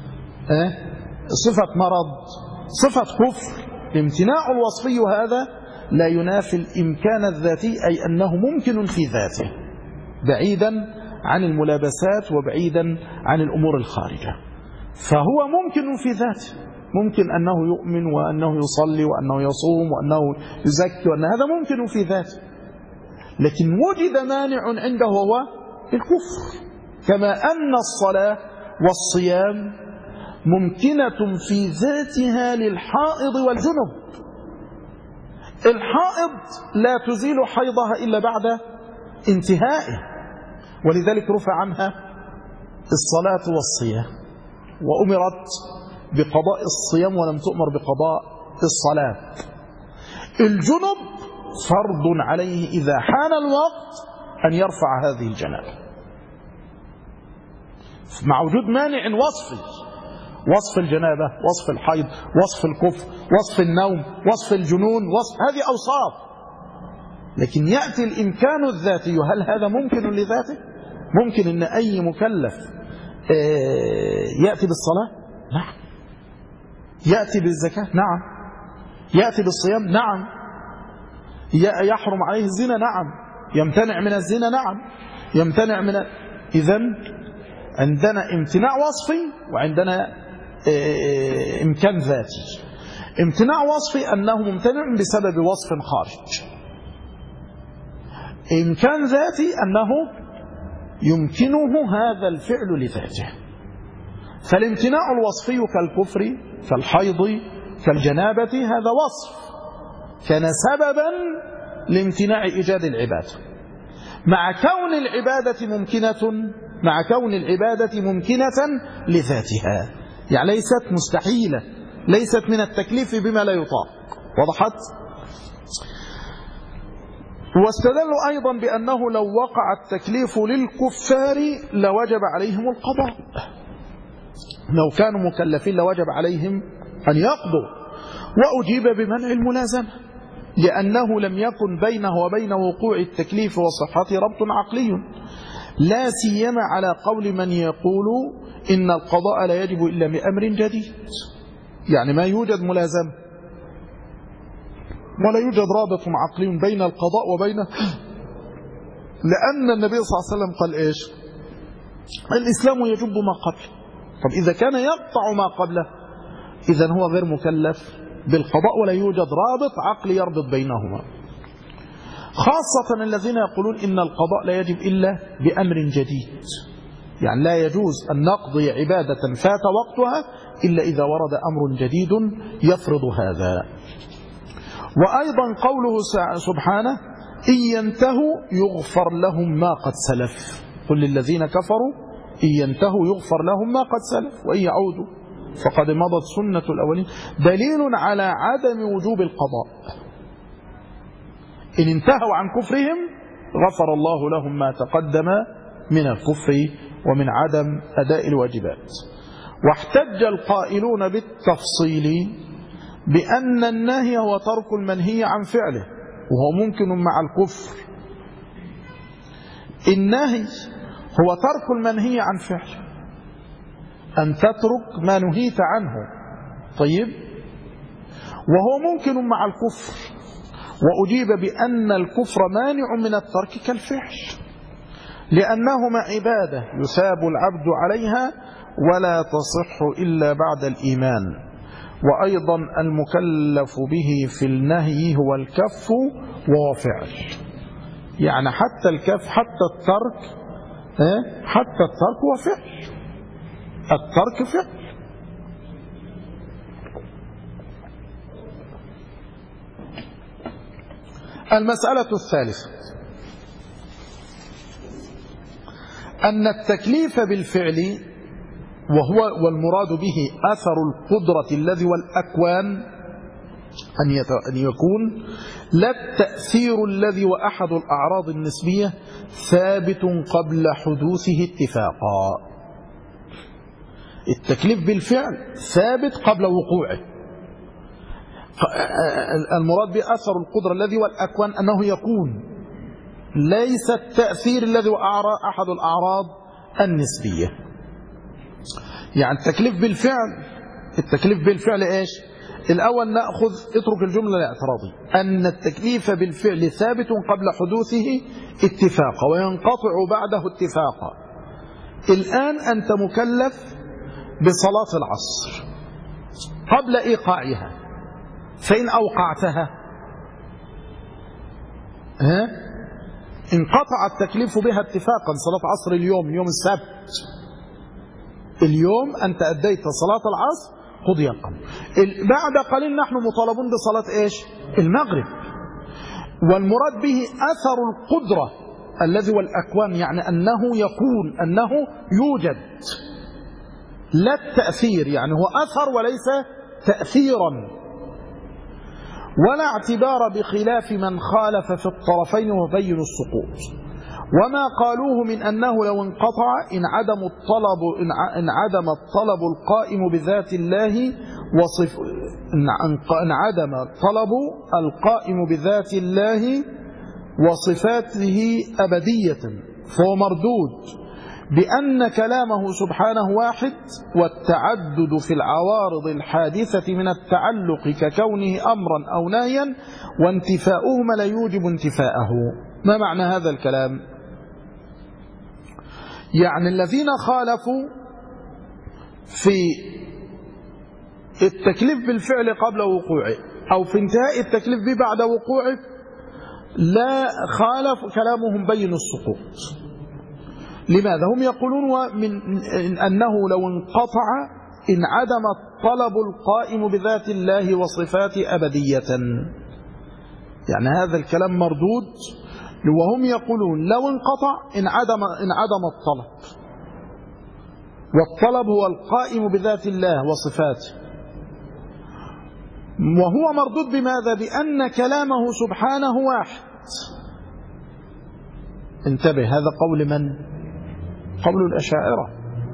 صفة مرض، صفة كفر. الامتناع الوصفي هذا لا ينافي الإمكان الذاتي، أي أنه ممكن في ذاته بعيدا عن الملابسات وبعيدا عن الأمور الخارجة، فهو ممكن في ذاته، ممكن أنه يؤمن وأنه يصلي وأنه يصوم وأنه يزكي وأن هذا ممكن في ذاته، لكن وجد مانع عنده وهو الكفر، كما أن الصلاة والصيام ممكنة في ذاتها للحائض والجنب. الحائض لا تزيل حيضها إلا بعد انتهائه، ولذلك رفع عنها الصلاة والصيام، وأمرت بقضاء الصيام ولم تؤمر بقضاء الصلاة. الجنب فرض عليه إذا حان الوقت أن يرفع هذه الجنابة، مع وجود مانع وصفي، وصف الجنابة، وصف الحيض، وصف الكفر، وصف النوم، وصف الجنون، هذه أوصاف. لكن يأتي الإمكان الذاتي، هل هذا ممكن لذاته؟ ممكن أن أي مكلف يأتي بالصلاة؟ نعم. يأتي بالزكاة؟ نعم. يأتي بالصيام؟ نعم. يحرم عليه الزنا؟ نعم. يمتنع من الزنا؟ نعم. يمتنع من إذن عندنا امتناع وصفي وعندنا امكان ذاتي. امتناع وصفي أنه ممتنع بسبب وصف خارج، امكان ذاتي أنه يمكنه هذا الفعل لذاته. فالامتناع الوصفي كالكفر كالحيض كالجنابة هذا وصف كان سببا لامتناع إيجاد العبادة، مع كون العبادة ممكنة لذاتها، يعني ليست مستحيلة، ليست من التكليف بما لا يطاق. وضحت؟ واستدلوا أيضا بأنه لو وقع التكليف للكفار لوجب عليهم القضاء، لو كانوا مكلفين لوجب عليهم أن يقضوا، وأجيب بمنع الملازمة، لأنه لم يكن بينه وبين وقوع التكليف وصحته ربط عقلي، لا سيما على قول من يقول إن القضاء لا يجب إلا بأمر جديد، يعني ما يوجد ملازمة ولا يوجد رابط عقلي بين القضاء وبينه، لأن النبي صلى الله عليه وسلم قال إيش؟ الإسلام يجب ما قبله. طب إذا كان يقطع ما قبله إذن هو غير مكلف بالقضاء، ولا يوجد رابط عقلي يربط بينهما، خاصة الذين يقولون إن القضاء لا يجب إلا بأمر جديد، يعني لا يجوز أن نقضي عبادة فات وقتها إلا إذا ورد أمر جديد يفرض هذا. وأيضا قوله سبحانه إن ينتهوا يغفر لهم ما قد سلف، قل للذين كفروا إن ينتهوا يغفر لهم ما قد سلف وإن يعودوا فقد مضت سنة الأولين، دليل على عدم وجوب القضاء. إن انتهوا عن كفرهم غفر الله لهم ما تقدم من الكفر ومن عدم أداء الواجبات. واحتج القائلون بالتفصيل بأن النهي هو ترك المنهي عن فعله، وهو ممكن مع الكفر. النهي هو ترك المنهي عن فعله، أن تترك ما نهيت عنه، طيب، وهو ممكن مع الكفر. وأجيب بأن الكفر مانع من الترك كالفعل، لأنهما عبادة يثاب العبد عليها ولا تصح إلا بعد الإيمان. وأيضا المكلف به في النهي هو الكف وهو فعل، يعني حتى الكف حتى الترك هو فعل، الترك فعل. المسألة الثالثة أن التكليف بالفعل وهو والمراد به أثر القدرة الذي والأكوان أن يكون لا التأثير الذي وأحد الأعراض النسبية ثابت قبل حدوثه اتفاقا. التكليف بالفعل ثابت قبل وقوعه. المراد بأثر القدرة الذي والأكوان أنه يكون، ليس التأثير الذي وأحد الأعراض النسبية. يعني التكليف بالفعل إيش؟ الأول نأخذ، اترك الجملة الاعتراضية، أن التكليف بالفعل ثابت قبل حدوثه اتفاقا وينقطع بعده اتفاقا. الآن أنت مكلف بصلاة العصر قبل إيقاعها، فإن أوقعتها انقطع التكليف بها اتفاقا. صلاة عصر اليوم، يوم السبت، اليوم أنت أديت صلاة العصر، قضي الأمر. بعد قليل نحن مطالبون بصلاة إيش؟ المغرب. والمراد به أثر القدرة الذي هو الأكوان، يعني أنه يكون، أنه يوجد، لا التأثير، يعني هو أثر وليس تأثيرا. ولا اعتبار بخلاف من خالف في الطرفين وبين السقوط. وما قالوه من أنه لو انقطع إن عدم الطلب القائم بذات الله إن عدم الطلب القائم بذات الله وصفاته أبدية، فهو مردود بأن كلامه سبحانه واحد، والتعدد في العوارض الحادثة من التعلق ككونه أمرا أو نهيا وانتفاؤهما لا يوجب انتفاءه. ما معنى هذا الكلام؟ يعني الذين خالفوا في التكليف بالفعل قبل وقوعه أو في انتهاء التكليف به بعد وقوعه، لا خالف كلامهم بين السقوط. لماذا؟ هم يقولون أنه لو انقطع إن عدم الطلب القائم بذات الله وصفاته أبدية. يعني هذا الكلام مردود، وهم يقولون لو انقطع إن عدم الطلب، والطلب هو القائم بذات الله وصفاته، وهو مردود بماذا؟ بأن كلامه سبحانه واحد. انتبه، هذا قول من؟ قول الأشاعرة،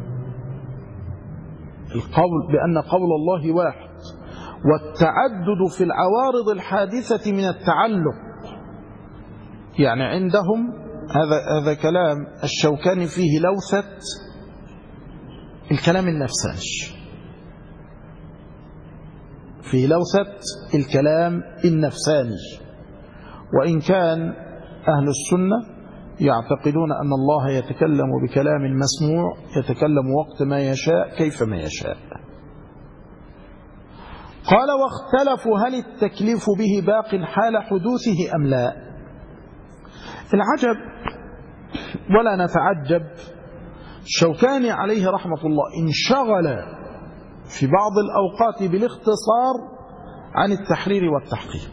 القول بأن قول الله واحد، والتعدد في العوارض الحادثة من التعلق. يعني عندهم هذا كلام الشوكاني فيه لوثة الكلام النفساني، فيه لوثة الكلام النفساني. وإن كان أهل السنة يعتقدون أن الله يتكلم بكلام مسموع، يتكلم وقت ما يشاء كيف ما يشاء. قال: واختلفوا هل التكليف به باق حال حدوثه أم لا. العجب ولا نتعجب، الشوكاني عليه رحمة الله انشغل في بعض الأوقات بالاختصار عن التحرير والتحقيق.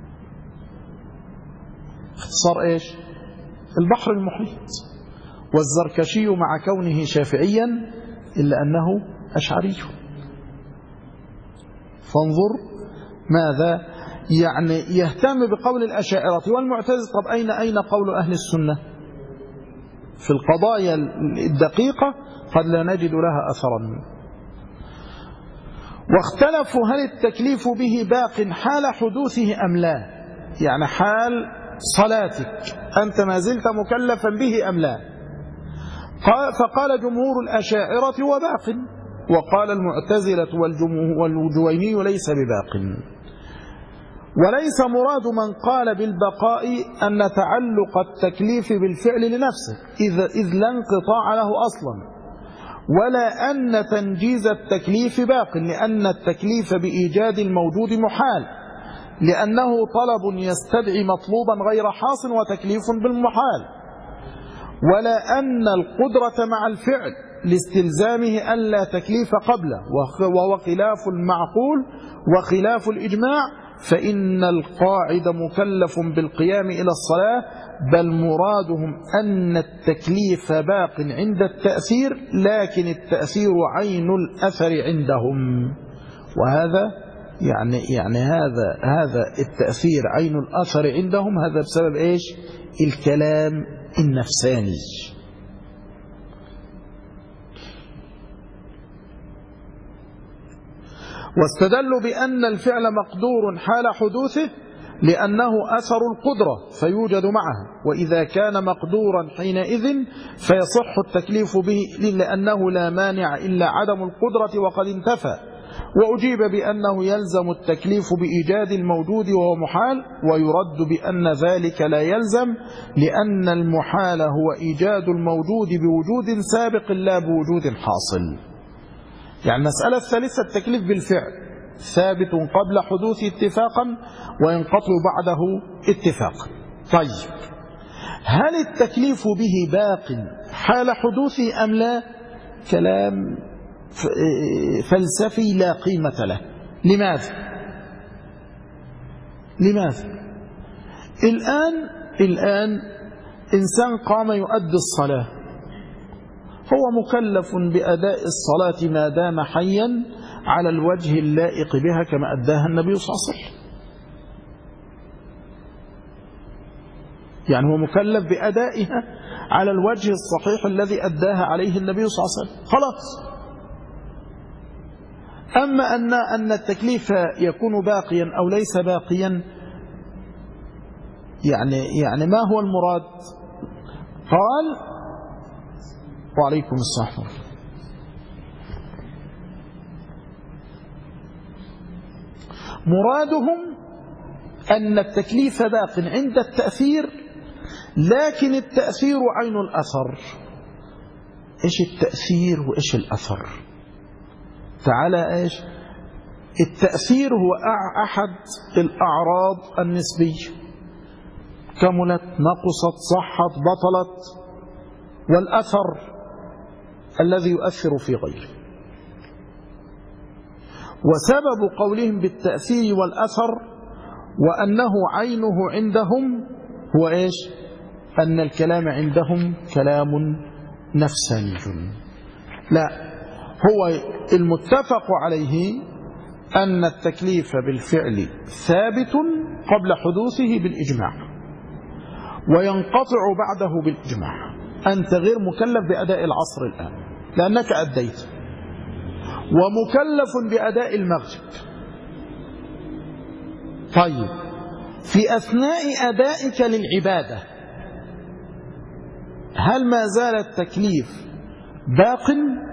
اختصار إيش؟ البحر المحيط. والزركشي مع كونه شافعيا إلا أنه أشعري. فانظر ماذا يعني يهتم بقول الأشاعرة والمعتزلة. طب أين قول أهل السنة في القضايا الدقيقة؟ قد لا نجد لها أثرا. واختلفوا هل التكليف به باق حال حدوثه أم لا. يعني حال صلاتك أنت ما زلت مكلفا به أم لا. فقال جمهور الأشاعرة وباق، وقال المعتزلة والجويني ليس بباق. وليس مراد من قال بالبقاء أن تعلق التكليف بالفعل لنفسه إذ لا انقطاع له أصلا، ولا أن تنجيز التكليف باق، لأن التكليف بإيجاد الموجود محال، لأنه طلب يستدعي مطلوبا غير حاصل وتكليف بالمحال. ولا أن القدرة مع الفعل لاستلزامه ألا تكليف قبله، وهو خلاف المعقول وخلاف الإجماع، فإن القاعد مكلف بالقيام إلى الصلاة، بل مرادهم أن التكليف باق عند التأثير، لكن التأثير عين الأثر عندهم. وهذا يعني هذا التأثير عين الأثر عندهم، هذا بسبب إيش؟ الكلام النفساني. واستدلوا بأن الفعل مقدور حال حدوثه لأنه أثر القدرة فيوجد معها، وإذا كان مقدورا حينئذ فيصح التكليف به لأنه لا مانع إلا عدم القدرة وقد انتفى. وأجيب بأنه يلزم التكليف بإيجاد الموجود وهو محال، ويرد بأن ذلك لا يلزم، لأن المحال هو إيجاد الموجود بوجود سابق لا بوجود حاصل. يعني المسألة الثالثة التكليف بالفعل ثابت قبل حدوث اتفاقا وينقطع بعده اتفاقا. طيب، هل التكليف به باق حال حدوثه أم لا؟ كلام فلسفي لا قيمة له. لماذا؟ الآن إنسان قام يؤدي الصلاة، هو مكلف بأداء الصلاة ما دام حيا على الوجه اللائق بها كما أداها النبي صلى الله عليه وسلم. يعني هو مكلف بأدائها على الوجه الصحيح الذي أداها عليه النبي صلى الله عليه وسلم، خلاص. أما أن التكليف يكون باقيا أو ليس باقيا، يعني ما هو المراد؟ قال: وعليكم السلام. مرادهم أن التكليف باق عند التأثير، لكن التأثير عين الأثر. إيش التأثير وإيش الأثر؟ تعالى إيش التأثير؟ هو أحد الأعراض النسبية، كملت، نقصت، صحت، بطلت. والأثر الذي يؤثر في غيره. وسبب قولهم بالتأثير والأثر وأنه عينه عندهم هو إيش؟ أن الكلام عندهم كلام نفساني. لا، هو المتفق عليه أن التكليف بالفعل ثابت قبل حدوثه بالإجماع، وينقطع بعده بالإجماع. أنت غير مكلف بأداء العصر الآن لأنك أديت، ومكلف بأداء المغرب. طيب، في أثناء أدائك للعبادة هل ما زال التكليف باق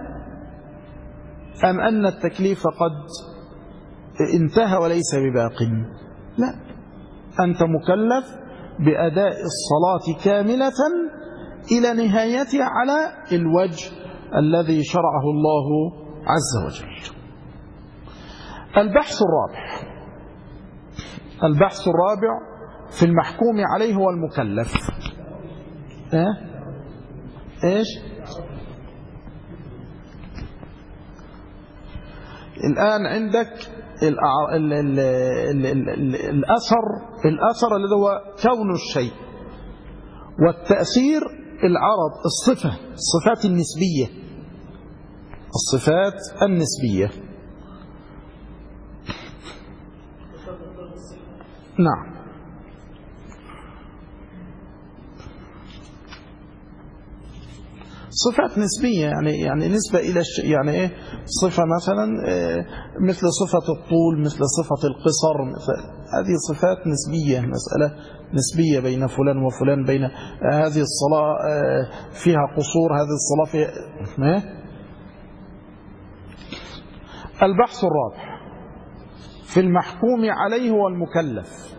أم أن التكليف قد انتهى وليس بباق؟ لا، أنت مكلف بأداء الصلاة كاملة إلى نهايتها على الوجه الذي شرعه الله عز وجل. البحث الرابع في المحكوم عليه هو المكلف. إيش؟ الآن عندك الأثر الذي هو كون الشيء، والتأثير العرض، الصفات النسبية. نعم. صفات نسبية يعني نسبة إلى يعني إيه؟ صفة مثلا مثل صفة الطول، مثل صفة القصر، هذه صفات نسبية، مسألة نسبية بين فلان وفلان، بين هذه الصلاة فيها قصور، هذه الصلاة فيها. البحث الرابع في المحكوم عليه هو المكلف.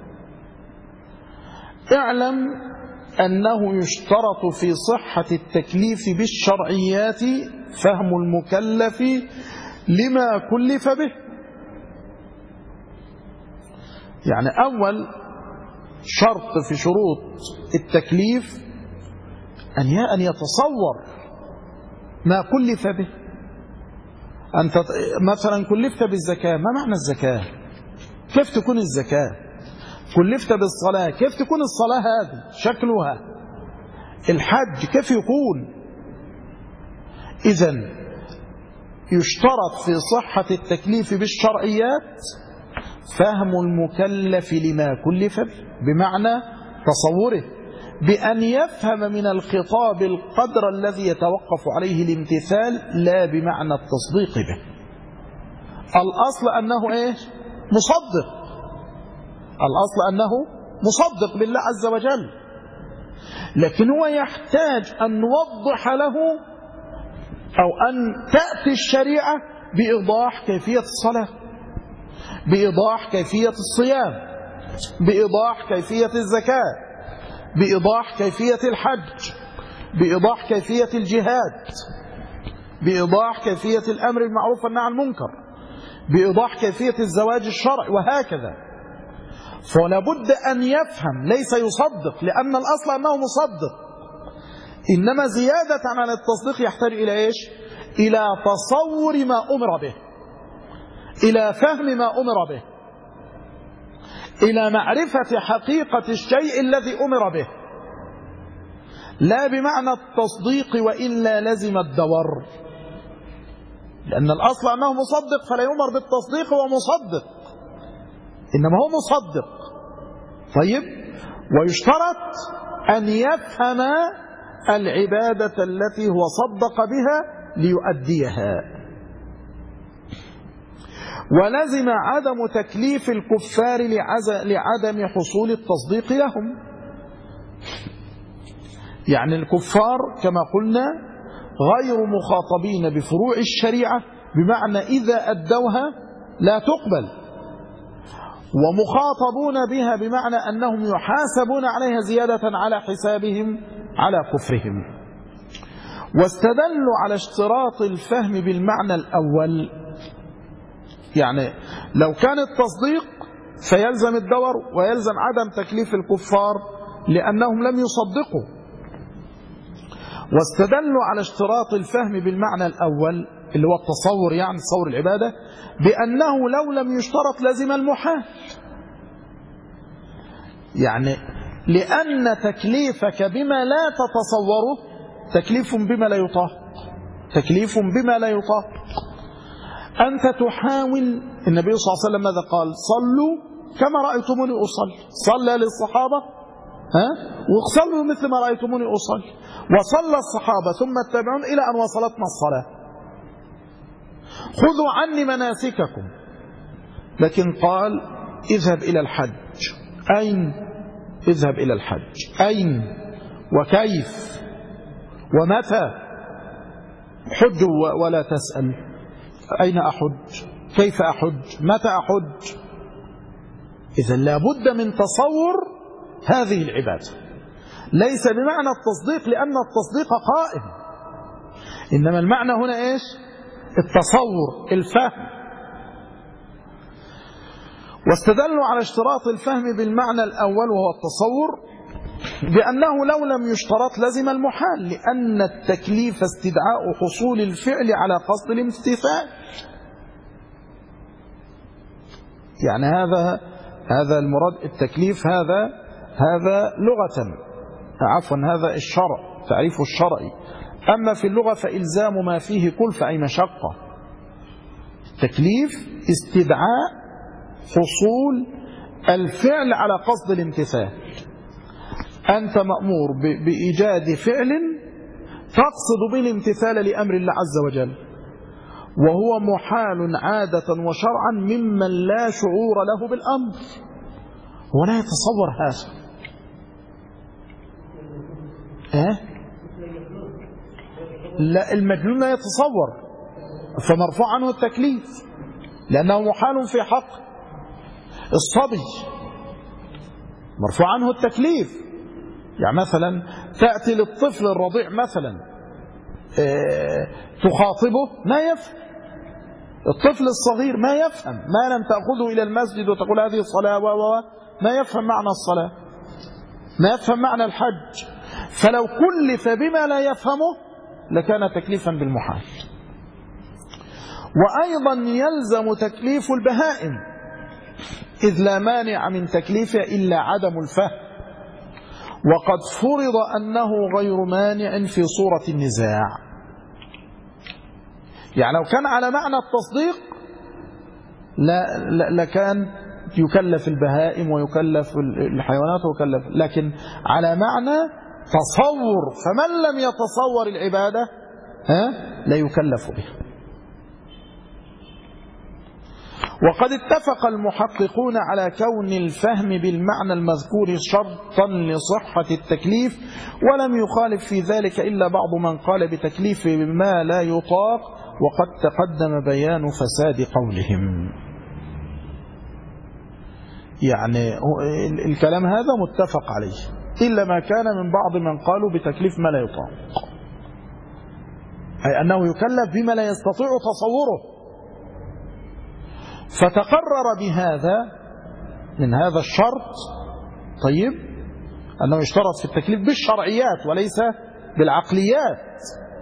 اعلم أنه يشترط في صحة التكليف بالشرعيات فهم المكلف لما كلف به. يعني أول شرط في شروط التكليف أن يتصور ما كلف به. أنت مثلا كلفت بالزكاة، ما معنى الزكاة؟ كيف تكون الزكاة؟ كلفت بالصلاة، كيف تكون الصلاة هذه شكلها؟ الحج كيف يكون؟ إذن يشترط في صحة التكليف بالشرعيات فهم المكلف لما كلف به، بمعنى تصوره، بأن يفهم من الخطاب القدر الذي يتوقف عليه الامتثال، لا بمعنى التصديق به. الأصل أنه إيش؟ مصدق. الأصل أنه مصدق بالله عز وجل، لكن هو يحتاج أن نوضح له أو أن تأتي الشريعة بإيضاح كيفية الصلاة، بإيضاح كيفية الصيام، بإيضاح كيفية الزكاة، بإيضاح كيفية الحج، بإيضاح كيفية الجهاد، بإيضاح كيفية الأمر بالمعروف والنهي عن المنكر، بإيضاح كيفية الزواج الشرعي، وهكذا. فلا بد أن يفهم، ليس يصدق، لأن الأصل أنه مصدق، إنما زيادة على التصديق يحتاج إلى إيش؟ إلى تصور ما أمر به، إلى فهم ما أمر به، إلى معرفة حقيقة الشيء الذي أمر به، لا بمعنى التصديق وإلا لزم الدور، لأن الأصل أنه مصدق فلا يؤمر بالتصديق، هو مصدق، إنما هو مصدق. طيب، ويشترط أن يفهم العبادة التي هو صدق بها ليؤديها. ولزم عدم تكليف الكفار لعدم حصول التصديق لهم. يعني الكفار كما قلنا غير مخاطبين بفروع الشريعة، بمعنى إذا أدوها لا تقبل، ومخاطبون بها بمعنى أنهم يحاسبون عليها زيادة على حسابهم على كفرهم. واستدلوا على اشتراط الفهم بالمعنى الأول، يعني لو كان التصديق فيلزم الدور ويلزم عدم تكليف الكفار لأنهم لم يصدقوا. واستدلوا على اشتراط الفهم بالمعنى الأول اللي هو التصور، يعني تصور العبادة، بأنه لو لم يشترط لزم المحال، يعني لأن تكليفك بما لا تتصوره تكليف بما لا يطاق، تكليف بما لا يطاق. أنت تحاول، النبي صلى الله عليه وسلم ماذا قال؟ صلوا كما رأيتموني أصلي، صلى للصحابة واصلوا مثل ما رأيتموني أصلي، وصلى الصحابة ثم التابعون إلى أن وصلتنا الصلاة، خذوا عني مناسككم. لكن قال اذهب إلى الحج. أين اذهب إلى الحج؟ أين وكيف ومتى؟ حج ولا تسأل أين أحج، كيف أحج، متى أحج. إذن لا بد من تصور هذه العبادة، ليس بمعنى التصديق لأن التصديق قائم، إنما المعنى هنا إيش؟ التصور، الفهم. واستدلوا على اشتراط الفهم بالمعنى الأول وهو التصور بأنه لو لم يشترط لزم المحال، لأن التكليف استدعاء حصول الفعل على قصد الامتثال. يعني هذا المراد، التكليف هذا لغة، عفوا هذا الشرع، تعريف الشرعي. أما في اللغة فإلزام ما فيه كلفة أي مشقة. تكليف استدعاء حصول الفعل على قصد الامتثال. أنت مأمور بإيجاد فعل تقصد به الامتثال لأمر الله عز وجل، وهو محال عادة وشرعا ممن لا شعور له بالأمر، هو لا يتصور هذا. لا، المجنون لا يتصور، فمرفوع عنه التكليف لأنه محال في حق. الصبي مرفوع عنه التكليف، يعني مثلا تأتي للطفل الرضيع مثلا تخاطبه ما يفهم، الطفل الصغير ما يفهم، ما لم تأخذه إلى المسجد وتقول هذه الصلاة ما يفهم معنى الصلاة، ما يفهم معنى الحج. فلو كلف بما لا يفهمه لكان تكليفا بالمحال. وأيضا يلزم تكليف البهائم، إذ لا مانع من تكليفه إلا عدم الفهم، وقد فرض أنه غير مانع في صورة النزاع. يعني لو كان على معنى التصديق لكان يكلف البهائم ويكلف الحيوانات ويكلف، لكن على معنى تصور، فمن لم يتصور العبادة لا يكلف بها. وقد اتفق المحققون على كون الفهم بالمعنى المذكور شرطا لصحة التكليف، ولم يخالف في ذلك إلا بعض من قال بتكليف ما لا يطاق، وقد تقدم بيان فساد قولهم. يعني الكلام هذا متفق عليه، إلا ما كان من بعض من قالوا بتكليف ما لا يطاق، أي أنه يكلف بما لا يستطيع تصوره. فتقرر بهذا من هذا الشرط، طيب، أنه يشترط في التكليف بالشرعيات وليس بالعقليات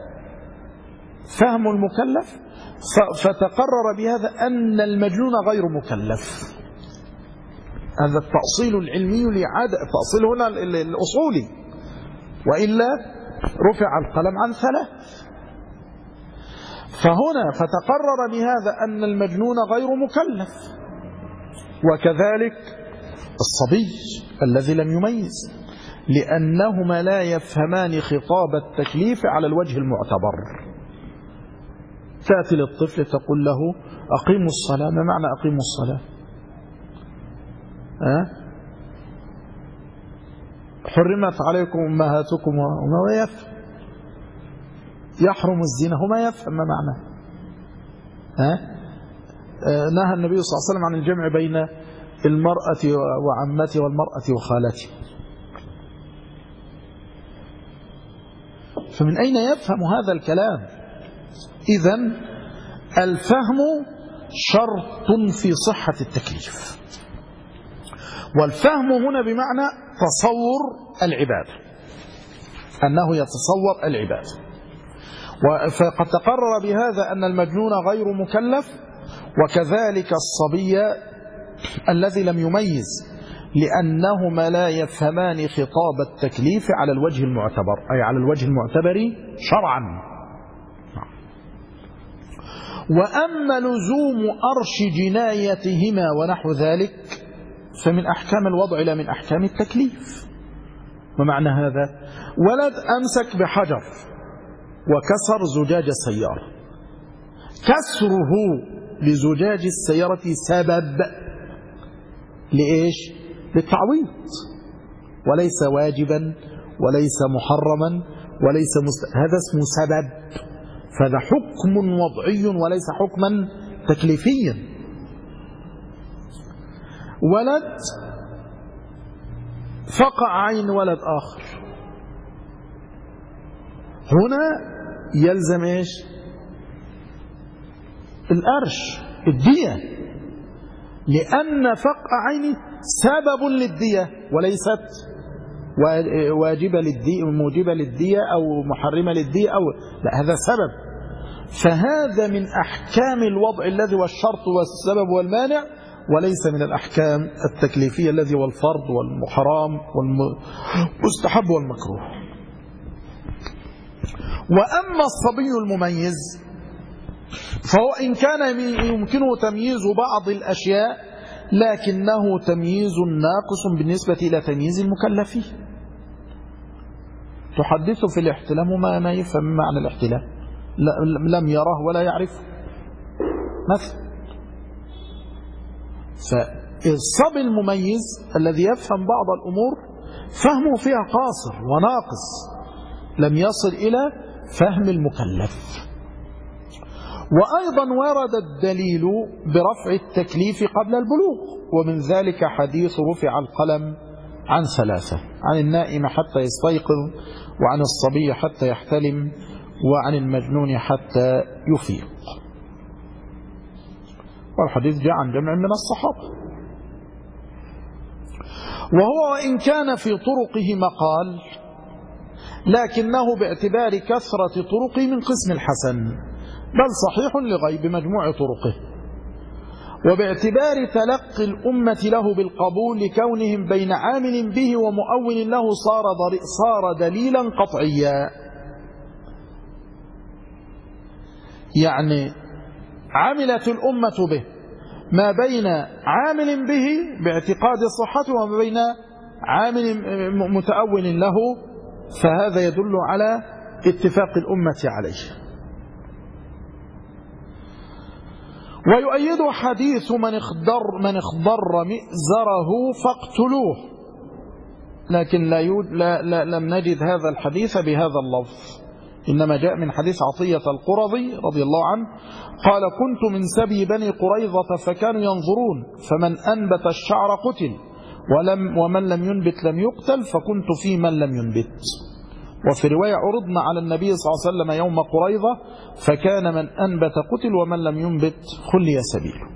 فهم المكلف، فتقرر بهذا أن المجنون غير مكلف. هذا التأصيل العلمي لعادة، التأصيل هنا الأصولي، وإلا رفع القلم عن ثلاث. فهنا فتقرر بهذا أن المجنون غير مكلف، وكذلك الصبي الذي لم يميز، لأنهما لا يفهمان خطاب التكليف على الوجه المعتبر. تأتي للطفل تقول له أقيموا الصلاة، ما معنى أقيموا الصلاة؟ حرمت عليكم أمهاتكم، وما يفهم. يحرم الزنا، هو ما يفهم ما معناه. نهى النبي صلى الله عليه وسلم عن الجمع بين المرأة وعمته والمرأة وخالته. فمن أين يفهم هذا الكلام؟ إذن الفهم شرط في صحة التكليف، والفهم هنا بمعنى تصور العبادة، أنه يتصور العبادة. فقد تقرر بهذا أن المجنون غير مكلف، وكذلك الصبي الذي لم يميز، لأنهما لا يفهمان خطاب التكليف على الوجه المعتبر، أي على الوجه المعتبر شرعا. وأما لزوم أرش جنايتهما ونحو ذلك فمن أحكام الوضع لا من أحكام التكليف. ومعنى هذا: ولد أمسك بحجر وكسر زجاج سيارة، كسره لزجاج السيارة سبب لإيش؟ للتعويض، وليس واجبا وليس محرما وليس هذا اسمه سبب، فهذا حكم وضعي وليس حكما تكليفيا. ولد فقع عين ولد آخر، هنا يلزم إيش؟ الأرش، الدية، لأن فقع عين سبب للدية وليست واجبة للدية، موجبة للدية أو محرمة للدية، أو لا، هذا سبب. فهذا من أحكام الوضع الذي والشرط والسبب والمانع، وليس من الأحكام التكليفية الذي هو الفرض والحرام والمستحب والمكروه. وأما الصبي المميز فهو إن كان يمكنه تمييز بعض الأشياء، لكنه تمييز ناقص بالنسبة إلى تمييز المكلفين. تحدث في الاحتلام وما يفهم معنى الاحتلام، لم يراه ولا يعرفه مثلا. فالصبي المميز الذي يفهم بعض الأمور فهمه فيها قاصر وناقص، لم يصل إلى فهم المكلف. وأيضا ورد الدليل برفع التكليف قبل البلوغ، ومن ذلك حديث رفع القلم عن ثلاثة: عن النائم حتى يستيقظ، وعن الصبي حتى يحتلم، وعن المجنون حتى يفيق. والحديث جاء عن جمع من الصحابة. وهو وإن كان في طرقه مقال، لكنه باعتبار كثرة طرقه من قسم الحسن، بل صحيح لغيب مجموع طرقه، وباعتبار تلقي الأمة له بالقبول لكونهم بين عامل به ومؤول له صار دليلا قطعيا. يعني عملت الأمة به ما بين عامل به باعتقاد صحته وما بين عامل متأول له، فهذا يدل على اتفاق الأمة عليه. ويؤيد حديث من اخضر مئزره فاقتلوه، لكن لم نجد هذا الحديث بهذا اللفظ، إنما جاء من حديث عطية القرظي رضي الله عنه قال: كنت من سبي بني قريظة فكانوا ينظرون، فمن أنبت الشعر قتل ومن لم ينبت لم يقتل، فكنت في من لم ينبت. وفي رواية: عرضنا على النبي صلى الله عليه وسلم يوم قريظة فكان من أنبت قتل ومن لم ينبت خلي سبيله.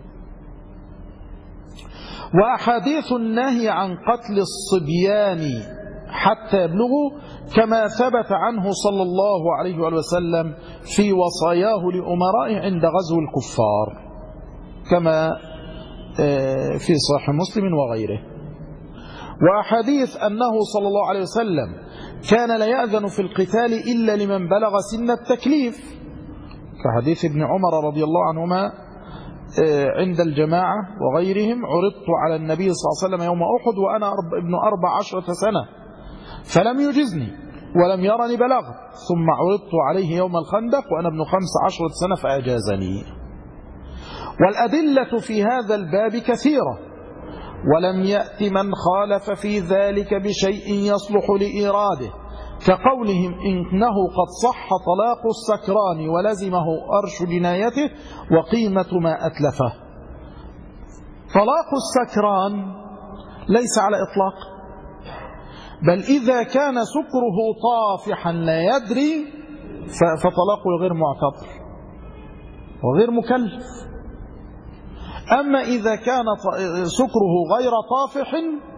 وأحاديث النهي عن قتل الصبيان حتى يبلغوا كما ثبت عنه صلى الله عليه وسلم في وصاياه لأمرائه عند غزو الكفار كما في صحيح مسلم وغيره. وأحاديث أنه صلى الله عليه وسلم كان لا يأذن في القتال إلا لمن بلغ سن التكليف، كحديث ابن عمر رضي الله عنهما عند الجماعة وغيرهم: عرضت على النبي صلى الله عليه وسلم يوم أحد وأنا ابن 14 سنة فلم يجزني ولم يرني بلغت، ثم عرضت عليه يوم الخندق وأنا ابن 15 سنة فأجازني. والأدلة في هذا الباب كثيرة، ولم يأت من خالف في ذلك بشيء يصلح لإيراده، كقولهم إنه قد صح طلاق السكران ولزمه أرش جنايته وقيمة ما أتلفه. طلاق السكران ليس على إطلاق، بل إذا كان سكره طافحا لا يدري فطلاقه غير معتبر وغير مكلف. أما إذا كان سكره غير طافح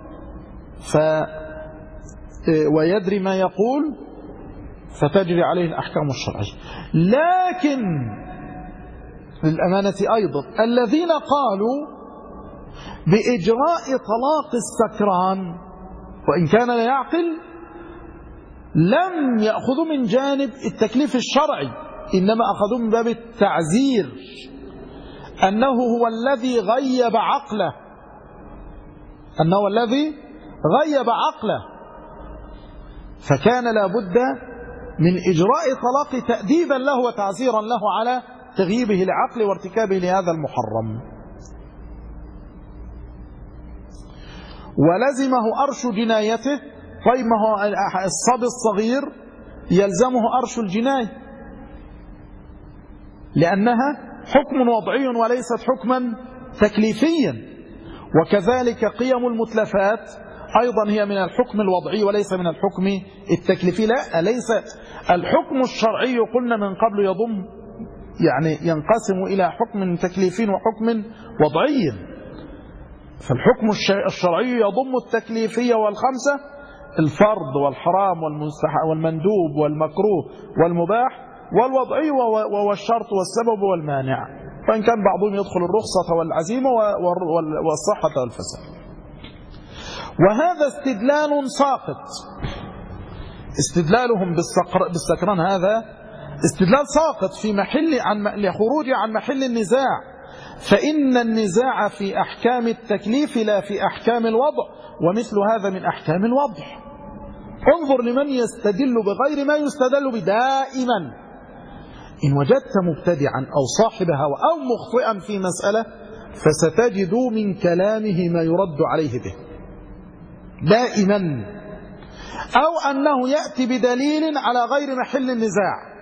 ويدري ما يقول فتجري عليه الأحكام الشرعية. لكن للأمانة أيضا الذين قالوا بإجراء طلاق السكران وإن كان لا يعقل لم يأخذوا من جانب التكليف الشرعي، إنما أخذوا من باب التعزير، أنه هو الذي غيب عقله، فكان لابد من إجراء طلاق تأديبا له وتعزيرا له على تغييبه لعقله وارتكابه لهذا المحرم. ولزمه أرش جنايته. طيب ما هو الصبي الصغير يلزمه أرش الجناية لأنها حكم وضعي وليست حكما تكليفيا، وكذلك قيم المتلفات أيضا هي من الحكم الوضعي وليس من الحكم التكليفي. لا، ليس الحكم الشرعي قلنا من قبل يضم يعني ينقسم إلى حكم تكليفي وحكم وضعي، فالحكم الشرعي يضم التكليفية والخمسة: الفرض والحرام والمندوب والمكروه والمباح، والوضعي والشرط والسبب والمانع، وإن كان بعضهم يدخل الرخصة والعزيمة والصحة والفساد. وهذا استدلال ساقط، استدلالهم بالسكران هذا استدلال ساقط في محل لخروج عن محل النزاع، فإن النزاع في أحكام التكليف لا في أحكام الوضع، ومثل هذا من أحكام الوضع. انظر لمن يستدل بغير ما يستدل بدائما. إن وجدت مبتدعا أو صاحب هوى أو مخطئا في مسألة فستجد من كلامه ما يرد عليه به دائما، أو أنه يأتي بدليل على غير محل النزاع.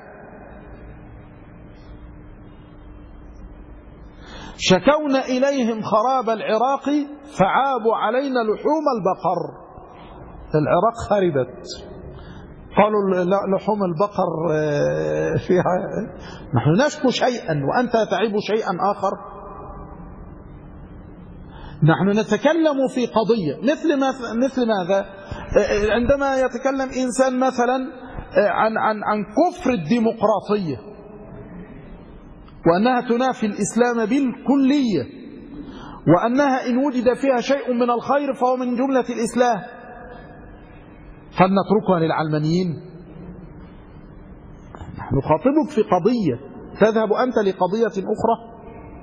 شكونا إليهم خراب العراق فعابوا علينا لحوم البقر. العراق خربت، قالوا لحوم البقر فيها، نحن نشكو شيئا وأنت تعيب شيئا آخر. نحن نتكلم في قضية مثل ماذا؟ عندما يتكلم إنسان مثلا عن كفر الديمقراطية وأنها تنافي الإسلام بالكلية، وأنها إن وجد فيها شيء من الخير فهو من جملة الإسلام، هل نتركها للعلمانيين؟ نحن نخاطبك في قضية، تذهب أنت لقضية أخرى.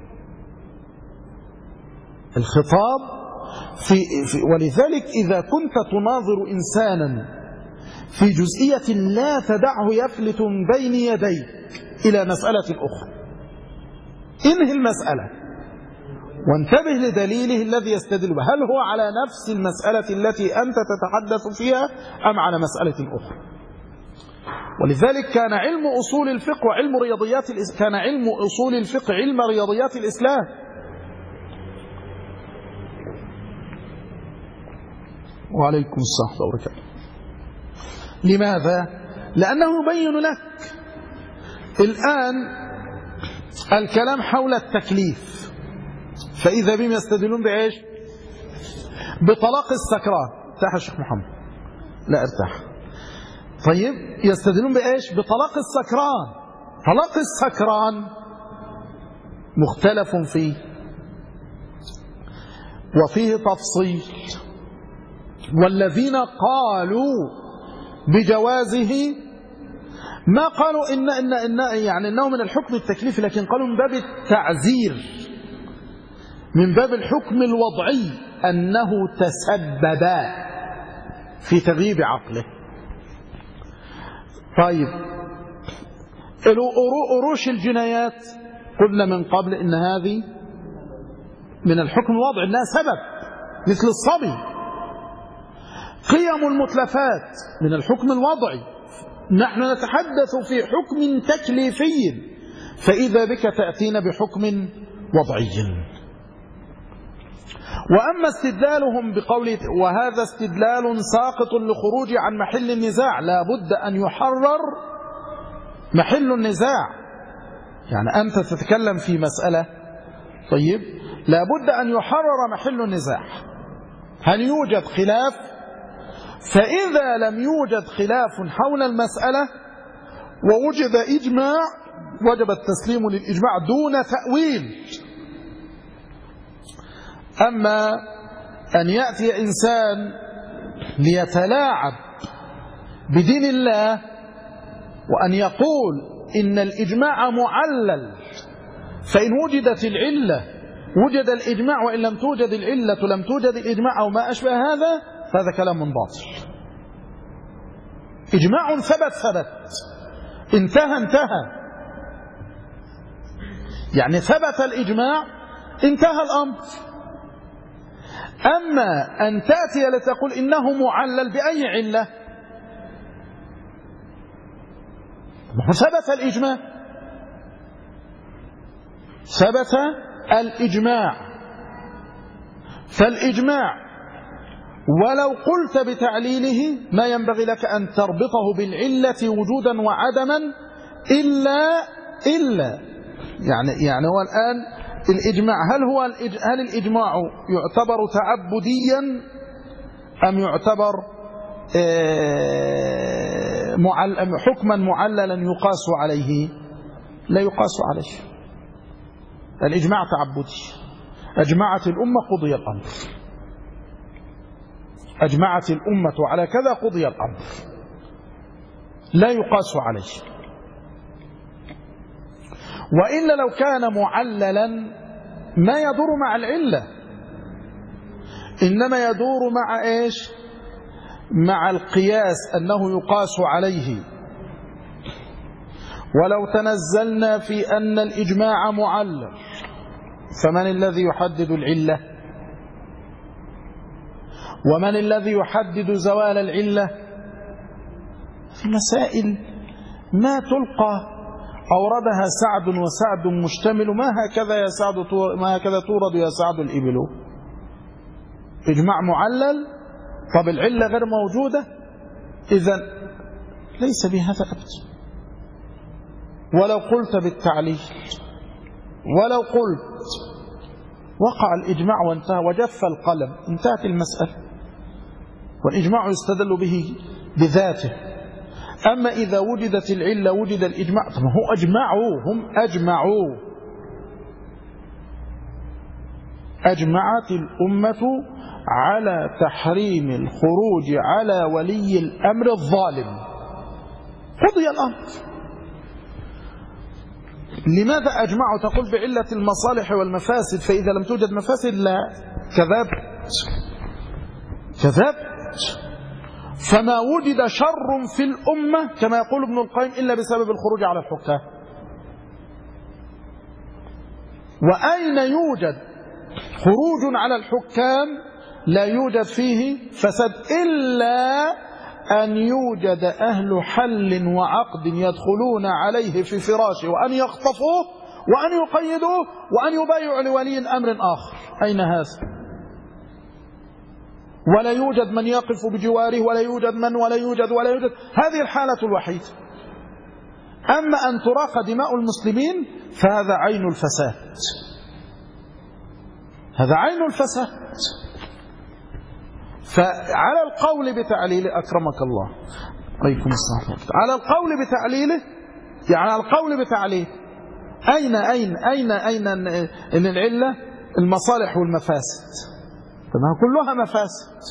الخطاب ولذلك إذا كنت تناظر إنسانا في جزئية لا تدعه يفلت من بين يديك إلى مسألة أخرى، انهي المسألة وانتبه لدليله الذي يستدل به، هل هو على نفس المسألة التي أنت تتحدث فيها أم على مسألة أخرى. ولذلك كان علم أصول الفقه وعلم رياضيات كان علم أصول الفقه علم رياضيات الإسلام. وعليكم السلام وبركاته. لماذا؟ لأنه يبين لك الآن الكلام حول التكليف، فإذا بهم يستدلون بإيش؟ بطلاق السكران. ارتاح يا شيخ محمد، لا ارتاح. طيب يستدلون بإيش؟ بطلاق السكران. طلاق السكران مختلف فيه وفيه تفصيل، والذين قالوا بجوازه ما قالوا يعني إنه من الحكم التكليفي، لكن قالوا من باب التعزير، من باب الحكم الوضعي، أنه تسبب في تغييب عقله. طيب أروش الجنايات قلنا من قبل إن هذه من الحكم الوضعي، إنها سبب مثل الصبي. قيم المتلفات من الحكم الوضعي، نحن نتحدث في حكم تكليفي، فإذا بك تأتينا بحكم وضعي. وأما استدلالهم بقوله وهذا استدلال ساقط لخروج عن محل النزاع، لا بد أن يحرر محل النزاع. يعني أنت تتكلم في مسألة، طيب لا بد أن يحرر محل النزاع. هل يوجد خلاف؟ فإذا لم يوجد خلاف حول المسألة ووجد إجماع وجب التسليم للإجماع دون تأويل. أما أن يأتي إنسان ليتلاعب بدين الله وأن يقول إن الإجماع معلل، فإن وجدت العلة وجد الإجماع، وإن لم توجد العلة لم توجد الإجماع، أو ما أشبه هذا، فهذا كلام باطل. إجماع ثبت، انتهى. يعني ثبت الإجماع، انتهى الأمر. أما أن تأتي لتقول إنه معلل بأي علة؟ ثبت الإجماع، ثبت الإجماع. فالإجماع ولو قلت بتعليله ما ينبغي لك أن تربطه بالعلة وجودا وعدما إلا يعني هو الآن الإجماع، هل الإجماع يعتبر تعبديا أم يعتبر حكما معللا يقاس عليه؟ لا يقاس عليه. الإجماع تعبدي، أجمعت الأمة قضي الأمر، أجمعت الأمة على كذا قضي الأمر، لا يقاس عليه. وإلا لو كان معللا ما يدور مع العلة، إنما يدور مع إيش؟ مع القياس، أنه يقاس عليه. ولو تنزلنا في أن الإجماع معلل، فمن الذي يحدد العلة؟ ومن الذي يحدد زوال العلة؟ في مسائل ما تلقى أوردها سعد، وسعد مشتمل، ما هكذا يا سعد، ما هكذا تورد يا سعد الإبل. إجماع معلل، طب العلة غير موجودة، إذن ليس بهذا أبدا. ولو قلت بالتعليل، ولو قلت وقع الإجماع وانتهى وجف القلم، انتهت المسألة، والإجماع يستدل به بذاته. أما إذا وجدت العلة وجد الإجماع، طب هو هم أجمعت الأمة على تحريم الخروج على ولي الأمر الظالم، قضي الأمر. لماذا أجمعوا؟ تقول بعلة المصالح والمفاسد، فإذا لم توجد مفاسد لا، كذبت. فما وجد شر في الأمة كما يقول ابن القيم إلا بسبب الخروج على الحكام. وأين يوجد خروج على الحكام لا يوجد فيه فساد إلا أن يوجد أهل حل وعقد يدخلون عليه في فراشه وأن يخطفوه وأن يقيدوه وأن يبايعوا لولي أمر آخر. أين هذا؟ ولا يوجد من يقف بجواره ولا يوجد ولا يوجد. هذه الحالة الوحيدة. أما أن تراق دماء المسلمين فهذا عين الفساد، هذا عين الفساد. فعلى القول بتعليله أكرمك الله عليكم السلام، على القول بتعليله يعني على القول بتعليله أين إن العلة المصالح والمفاسد، تمام كلها مفاسد.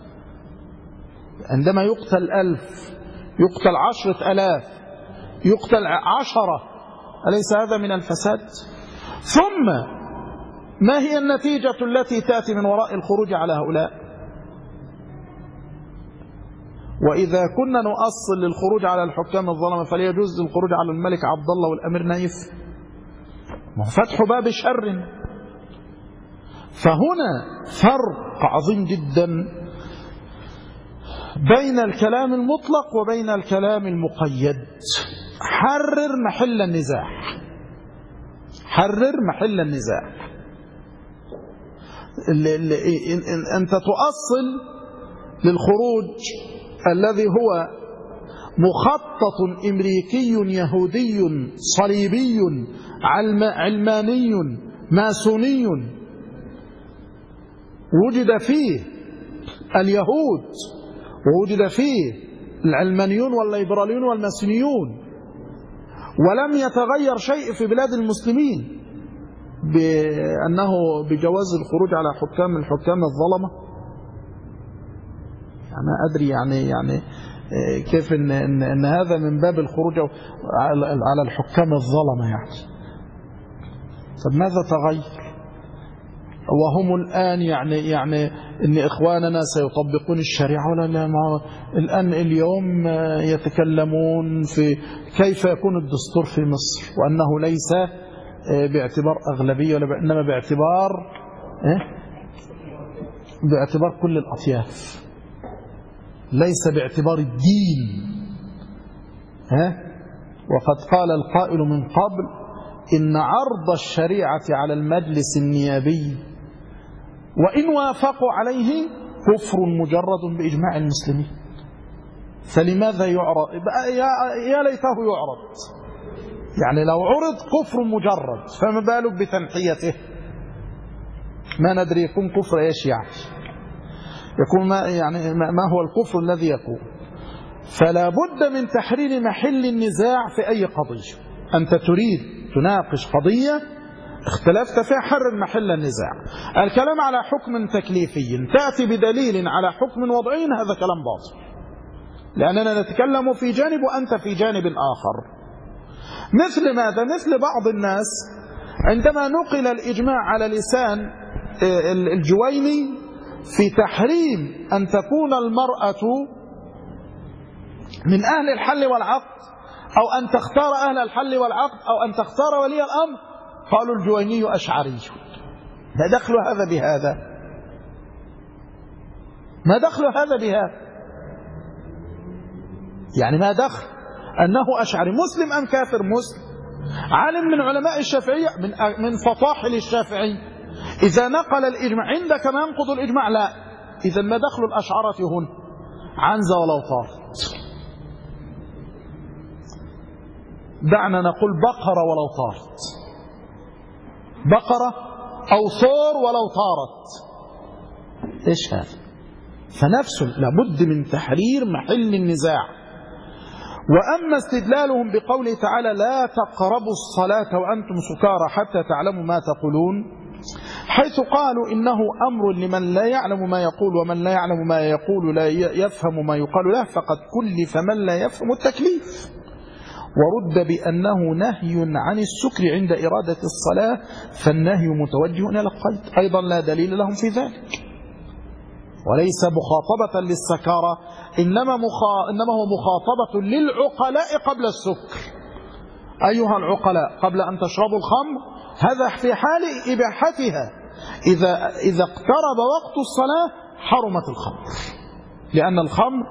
عندما يقتل 1000 يقتل 10,000 يقتل 10، أليس هذا من الفساد؟ ثم ما هي النتيجة التي تأتي من وراء الخروج على هؤلاء؟ وإذا كنا نؤصل للخروج على الحكام الظلمة فليجوز الخروج على الملك عبد الله والأمير نايف، فتح باب شر. فهنا فرق عظيم جدا بين الكلام المطلق وبين الكلام المقيد. حرر محل النزاع، حرر محل النزاع. أنت تؤصل للخروج الذي هو مخطط أمريكي يهودي صليبي علماني ماسوني وجد فيه اليهود ووجد فيه العلمانيون والليبراليون والماسونيون، ولم يتغير شيء في بلاد المسلمين بأنه بجواز الخروج على الحكام الظلمة. أنا أدري يعني كيف إن هذا من باب الخروج على الحكام الظلمة يعني. طب ماذا تغير؟ وهم الآن يعني إن إخواننا سيطبقون الشريعة ولا لا؟ الآن اليوم يتكلمون في كيف يكون الدستور في مصر، وأنه ليس باعتبار أغلبية إنما باعتبار كل الأطياف، ليس باعتبار الدين. وقد قال القائل من قبل إن عرض الشريعة على المجلس النيابي وإن وافقوا عليه كفر مجرد بإجماع المسلمين. فلماذا يعرض؟ يا ليته يعرض. يعني لو عرض كفر مجرد فما بالك بتنحيته؟ ما ندري يكون كفر ايش يعني، يكون ما هو الكفر الذي يكون. فلا بد من تحرير محل النزاع في أي قضية. أنت تريد تناقش قضية اختلفت فيها، حرر محل النزاع. الكلام على حكم تكليفي تأتي بدليل على حكم وضعي، هذا كلام باطل، لأننا نتكلم في جانب وأنت في جانب آخر. مثل ماذا؟ مثل بعض الناس عندما نقل الإجماع على لسان الجويني في تحريم أن تكون المرأة من أهل الحل والعقد أو أن تختار أهل الحل والعقد أو أن تختار ولي الأمر، قالوا الجويني أشعري. ما دخل هذا بهذا؟ ما دخل هذا بهذا؟ يعني ما دخل أنه أشعري مسلم أم كافر؟ مسلم، عالم من علماء الشافعية من فطاحل الشافعي. إذا نقل الإجماع عندك ما ينقض الإجماع؟ لا. إذا ما دخل الأشعرة هنا؟ عنزة ولو طارت. دعنا نقول بقرة ولو طارت، بقرة أو ثور ولو طارت، إيش هذا؟ فنفس لابد من تحرير محل النزاع. وأما استدلالهم بقوله تعالى لا تقربوا الصلاة وأنتم سكارى حتى تعلموا ما تقولون، حيث قالوا إنه أمر لمن لا يعلم ما يقول، ومن لا يعلم ما يقول لا يفهم ما يقال له، فقد كلف من لا يفهم التكليف. ورد بأنه نهي عن السكر عند إرادة الصلاة، فالنهي متوجه إلى القيد، أيضا لا دليل لهم في ذلك، وليس مخاطبة للسكارى، إنما هو مخاطبة للعقلاء قبل السكر. أيها العقلاء، قبل أن تشربوا الخمر هذا في حال إباحتها. إذا اقترب وقت الصلاة حرمت الخمر، لأن الخمر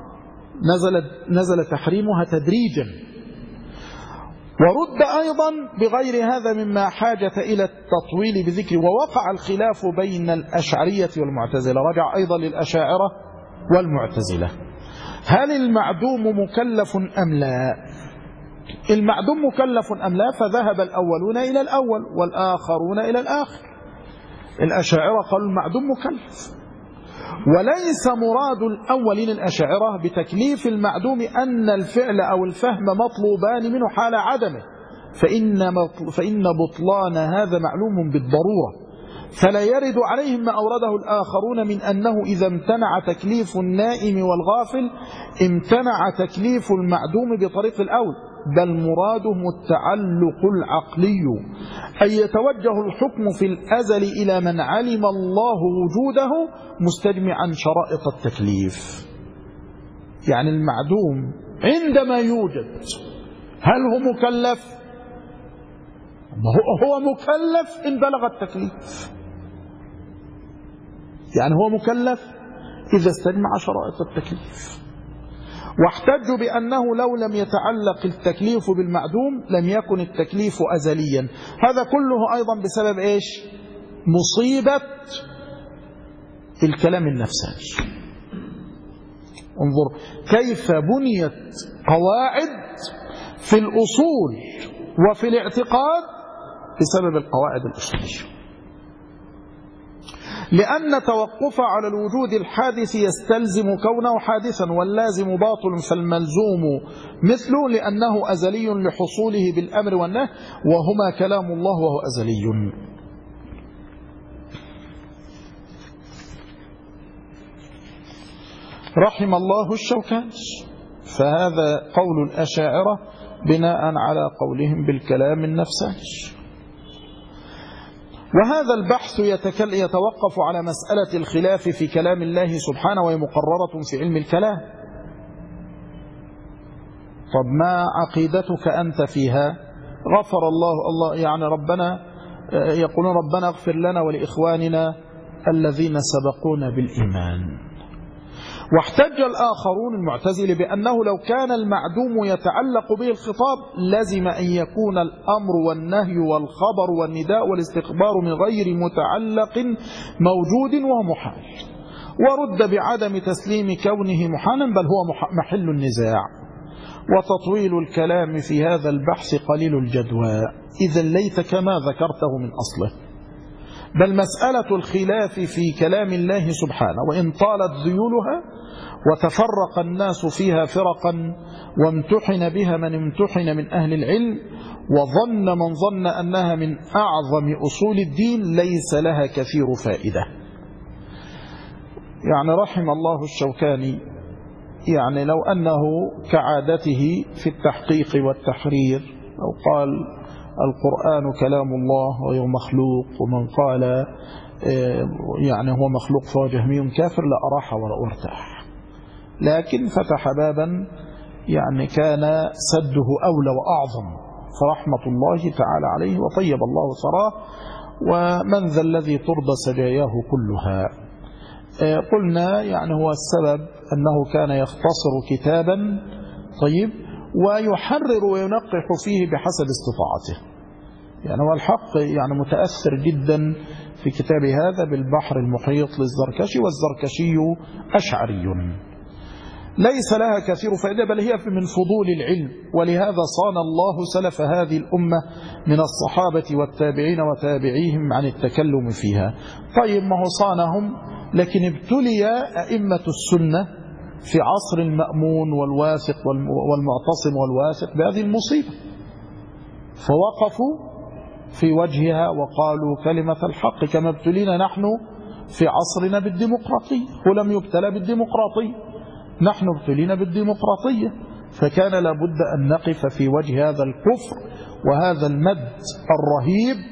نزل تحريمها تدريجا. ورد أيضا بغير هذا مما حاجة إلى التطويل بذكر. ووقع الخلاف بين الأشعرية والمعتزلة، رجع أيضا للأشاعرة والمعتزلة، هل المعدوم مكلف أم لا؟ المعدوم مكلف أم لا؟ فذهب الأولون إلى الأول والآخرون إلى الآخر. الأشاعرة قالوا المعدوم مكلف، وليس مراد الأولين الأشاعرة بتكليف المعدوم أن الفعل أو الفهم مطلوبان منه حال عدمه، فإن بطلان هذا معلوم بالضرورة، فلا يرد عليهم ما أورده الآخرون من أنه إذا امتنع تكليف النائم والغافل امتنع تكليف المعدوم بطريق الأول، بل مرادهم التعلق العقلي، أن يتوجه الحكم في الأزل إلى من علم الله وجوده مستجمعا شرائط التكليف. يعني المعدوم عندما يوجد هل هو مكلف؟ هو مكلف إن بلغ التكليف، يعني هو مكلف إذا استجمع شرائط التكليف. واحتجوا بأنه لو لم يتعلق التكليف بالمعدوم لم يكن التكليف أزليا. هذا كله أيضا بسبب إيش؟ مصيبة الكلام النفساني. انظر كيف بنيت قواعد في الأصول وفي الاعتقاد بسبب القواعد الأصولية. لأن توقف على الوجود الحادث يستلزم كونه حادثا، واللازم باطل، فالملزوم مثله لأنه أزلي لحصوله بالأمر والنهي، وهما كلام الله وهو أزلي. رحم الله الشوكاني. فهذا قول الأشاعرة بناء على قولهم بالكلام النفساني. وهذا البحث يتوقف على مسألة الخلاف في كلام الله سبحانه، وهي مقررة في علم الكلام. طب ما عقيدتك أنت فيها؟ غفر الله يعني ربنا يقولون ربنا اغفر لنا ولإخواننا الذين سبقونا بالإيمان. واحتج الآخرون المعتزلة بأنه لو كان المعدوم يتعلق به الخطاب لزم أن يكون الأمر والنهي والخبر والنداء والاستخبار من غير متعلق موجود وهو محال، ورد بعدم تسليم كونه محالا بل هو محل النزاع. وتطويل الكلام في هذا البحث قليل الجدوى، إذا ليت كما ذكرته من أصله. بل مسألة الخلاف في كلام الله سبحانه وإن طالت ذيولها وتفرق الناس فيها فرقا وامتحن بها من امتحن من أهل العلم وظن من ظن أنها من أعظم أصول الدين ليس لها كثير فائدة. يعني رحم الله الشوكاني، يعني لو أنه كعادته في التحقيق والتحرير لو قال القرآن كلام الله وهو مخلوق، ومن قال يعني هو مخلوق فهو جهمي كافر، لا أراح ولا أرتاح. لكن فتح بابا يعني كان سده أولى وأعظم، فرحمة الله تعالى عليه وطيب الله ثراه، ومن ذا الذي ترضى سجاياه كلها. قلنا يعني هو السبب أنه كان يختصر كتابا طيب ويحرر وينقح فيه بحسب استطاعته. يعني هو الحق يعني متأثر جدا في كتاب هذا بالبحر المحيط للزركشي، والزركشي أشعري ليس لها كثير فائدة، بل هي من فضول العلم. ولهذا صان الله سلف هذه الأمة من الصحابة والتابعين وتابعيهم عن التكلم فيها. طيب ما هو صانهم، لكن ابتلي أئمة السنة في عصر المأمون والواثق والمعتصم والواثق بهذه المصيبة، فوقفوا في وجهها وقالوا كلمة الحق، كما ابتلينا نحن في عصرنا بالديمقراطية. ولم يبتلى بالديمقراطية، نحن ابتلينا بالديمقراطية، فكان لابد أن نقف في وجه هذا الكفر وهذا المد الرهيب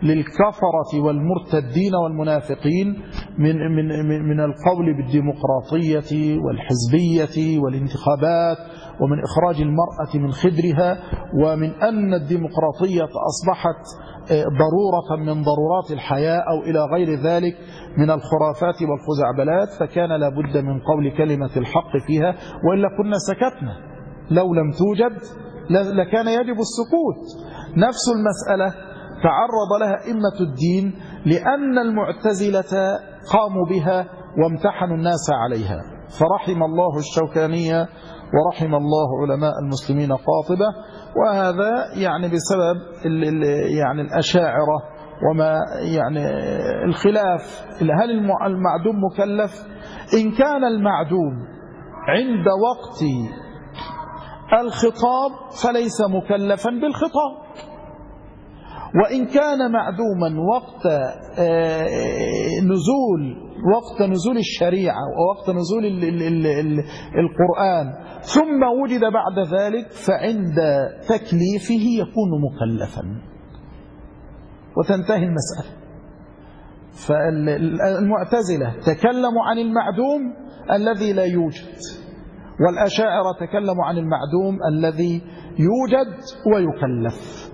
للكفرة والمرتدين والمنافقين من القول بالديمقراطية والحزبية والانتخابات، ومن إخراج المرأة من خدرها، ومن أن الديمقراطية أصبحت ضرورة من ضرورات الحياة أو إلى غير ذلك من الخرافات والخزعبلات، فكان لابد من قول كلمة الحق فيها، وإلا كنا سكتنا. لو لم توجد لكان يجب السكوت. نفس المسألة تعرض لها أئمة الدين، لأن المعتزلة قاموا بها وامتحنوا الناس عليها، فرحم الله الشوكانية ورحم الله علماء المسلمين قاطبة. وهذا يعني بسبب يعني الأشاعرة وما يعني الخلاف، هل المعدوم مكلف؟ إن كان المعدوم عند وقت الخطاب فليس مكلفا بالخطاب، وإن كان معدوما وقت نزول الشريعة ووقت نزول القرآن ثم وجد بعد ذلك، فعند تكليفه يكون مكلفا وتنتهي المسألة. فالمعتزلة تكلموا عن المعدوم الذي لا يوجد، والأشاعرة تكلموا عن المعدوم الذي يوجد ويكلف.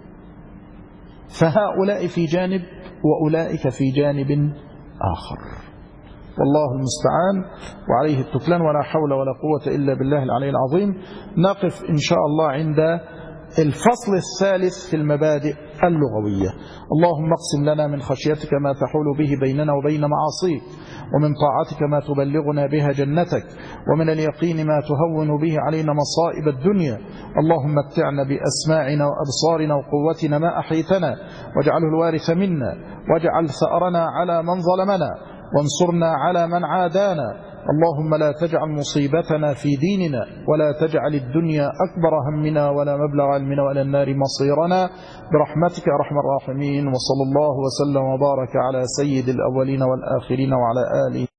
فهؤلاء في جانب وأولئك في جانب آخر، والله المستعان وعليه التكلان، ولا حول ولا قوة إلا بالله العلي العظيم. نقف إن شاء الله عند الفصل الثالث في المبادئ اللغوية. اللهم اقسم لنا من خشيتك ما تحول به بيننا وبين معاصيك، ومن طاعتك ما تبلغنا بها جنتك، ومن اليقين ما تهون به علينا مصائب الدنيا. اللهم متعنا بأسماعنا وأبصارنا وقوتنا ما أحيتنا، واجعله الوارث منا، واجعل ثأرنا على من ظلمنا، وانصرنا على من عادانا. اللهم لا تجعل مصيبتنا في ديننا، ولا تجعل الدنيا أكبر همنا ولا مبلغ علمنا ولا النار مصيرنا، برحمتك يا أرحم الراحمين. وصلى الله وسلم وبارك على سيد الأولين والآخرين وعلى آله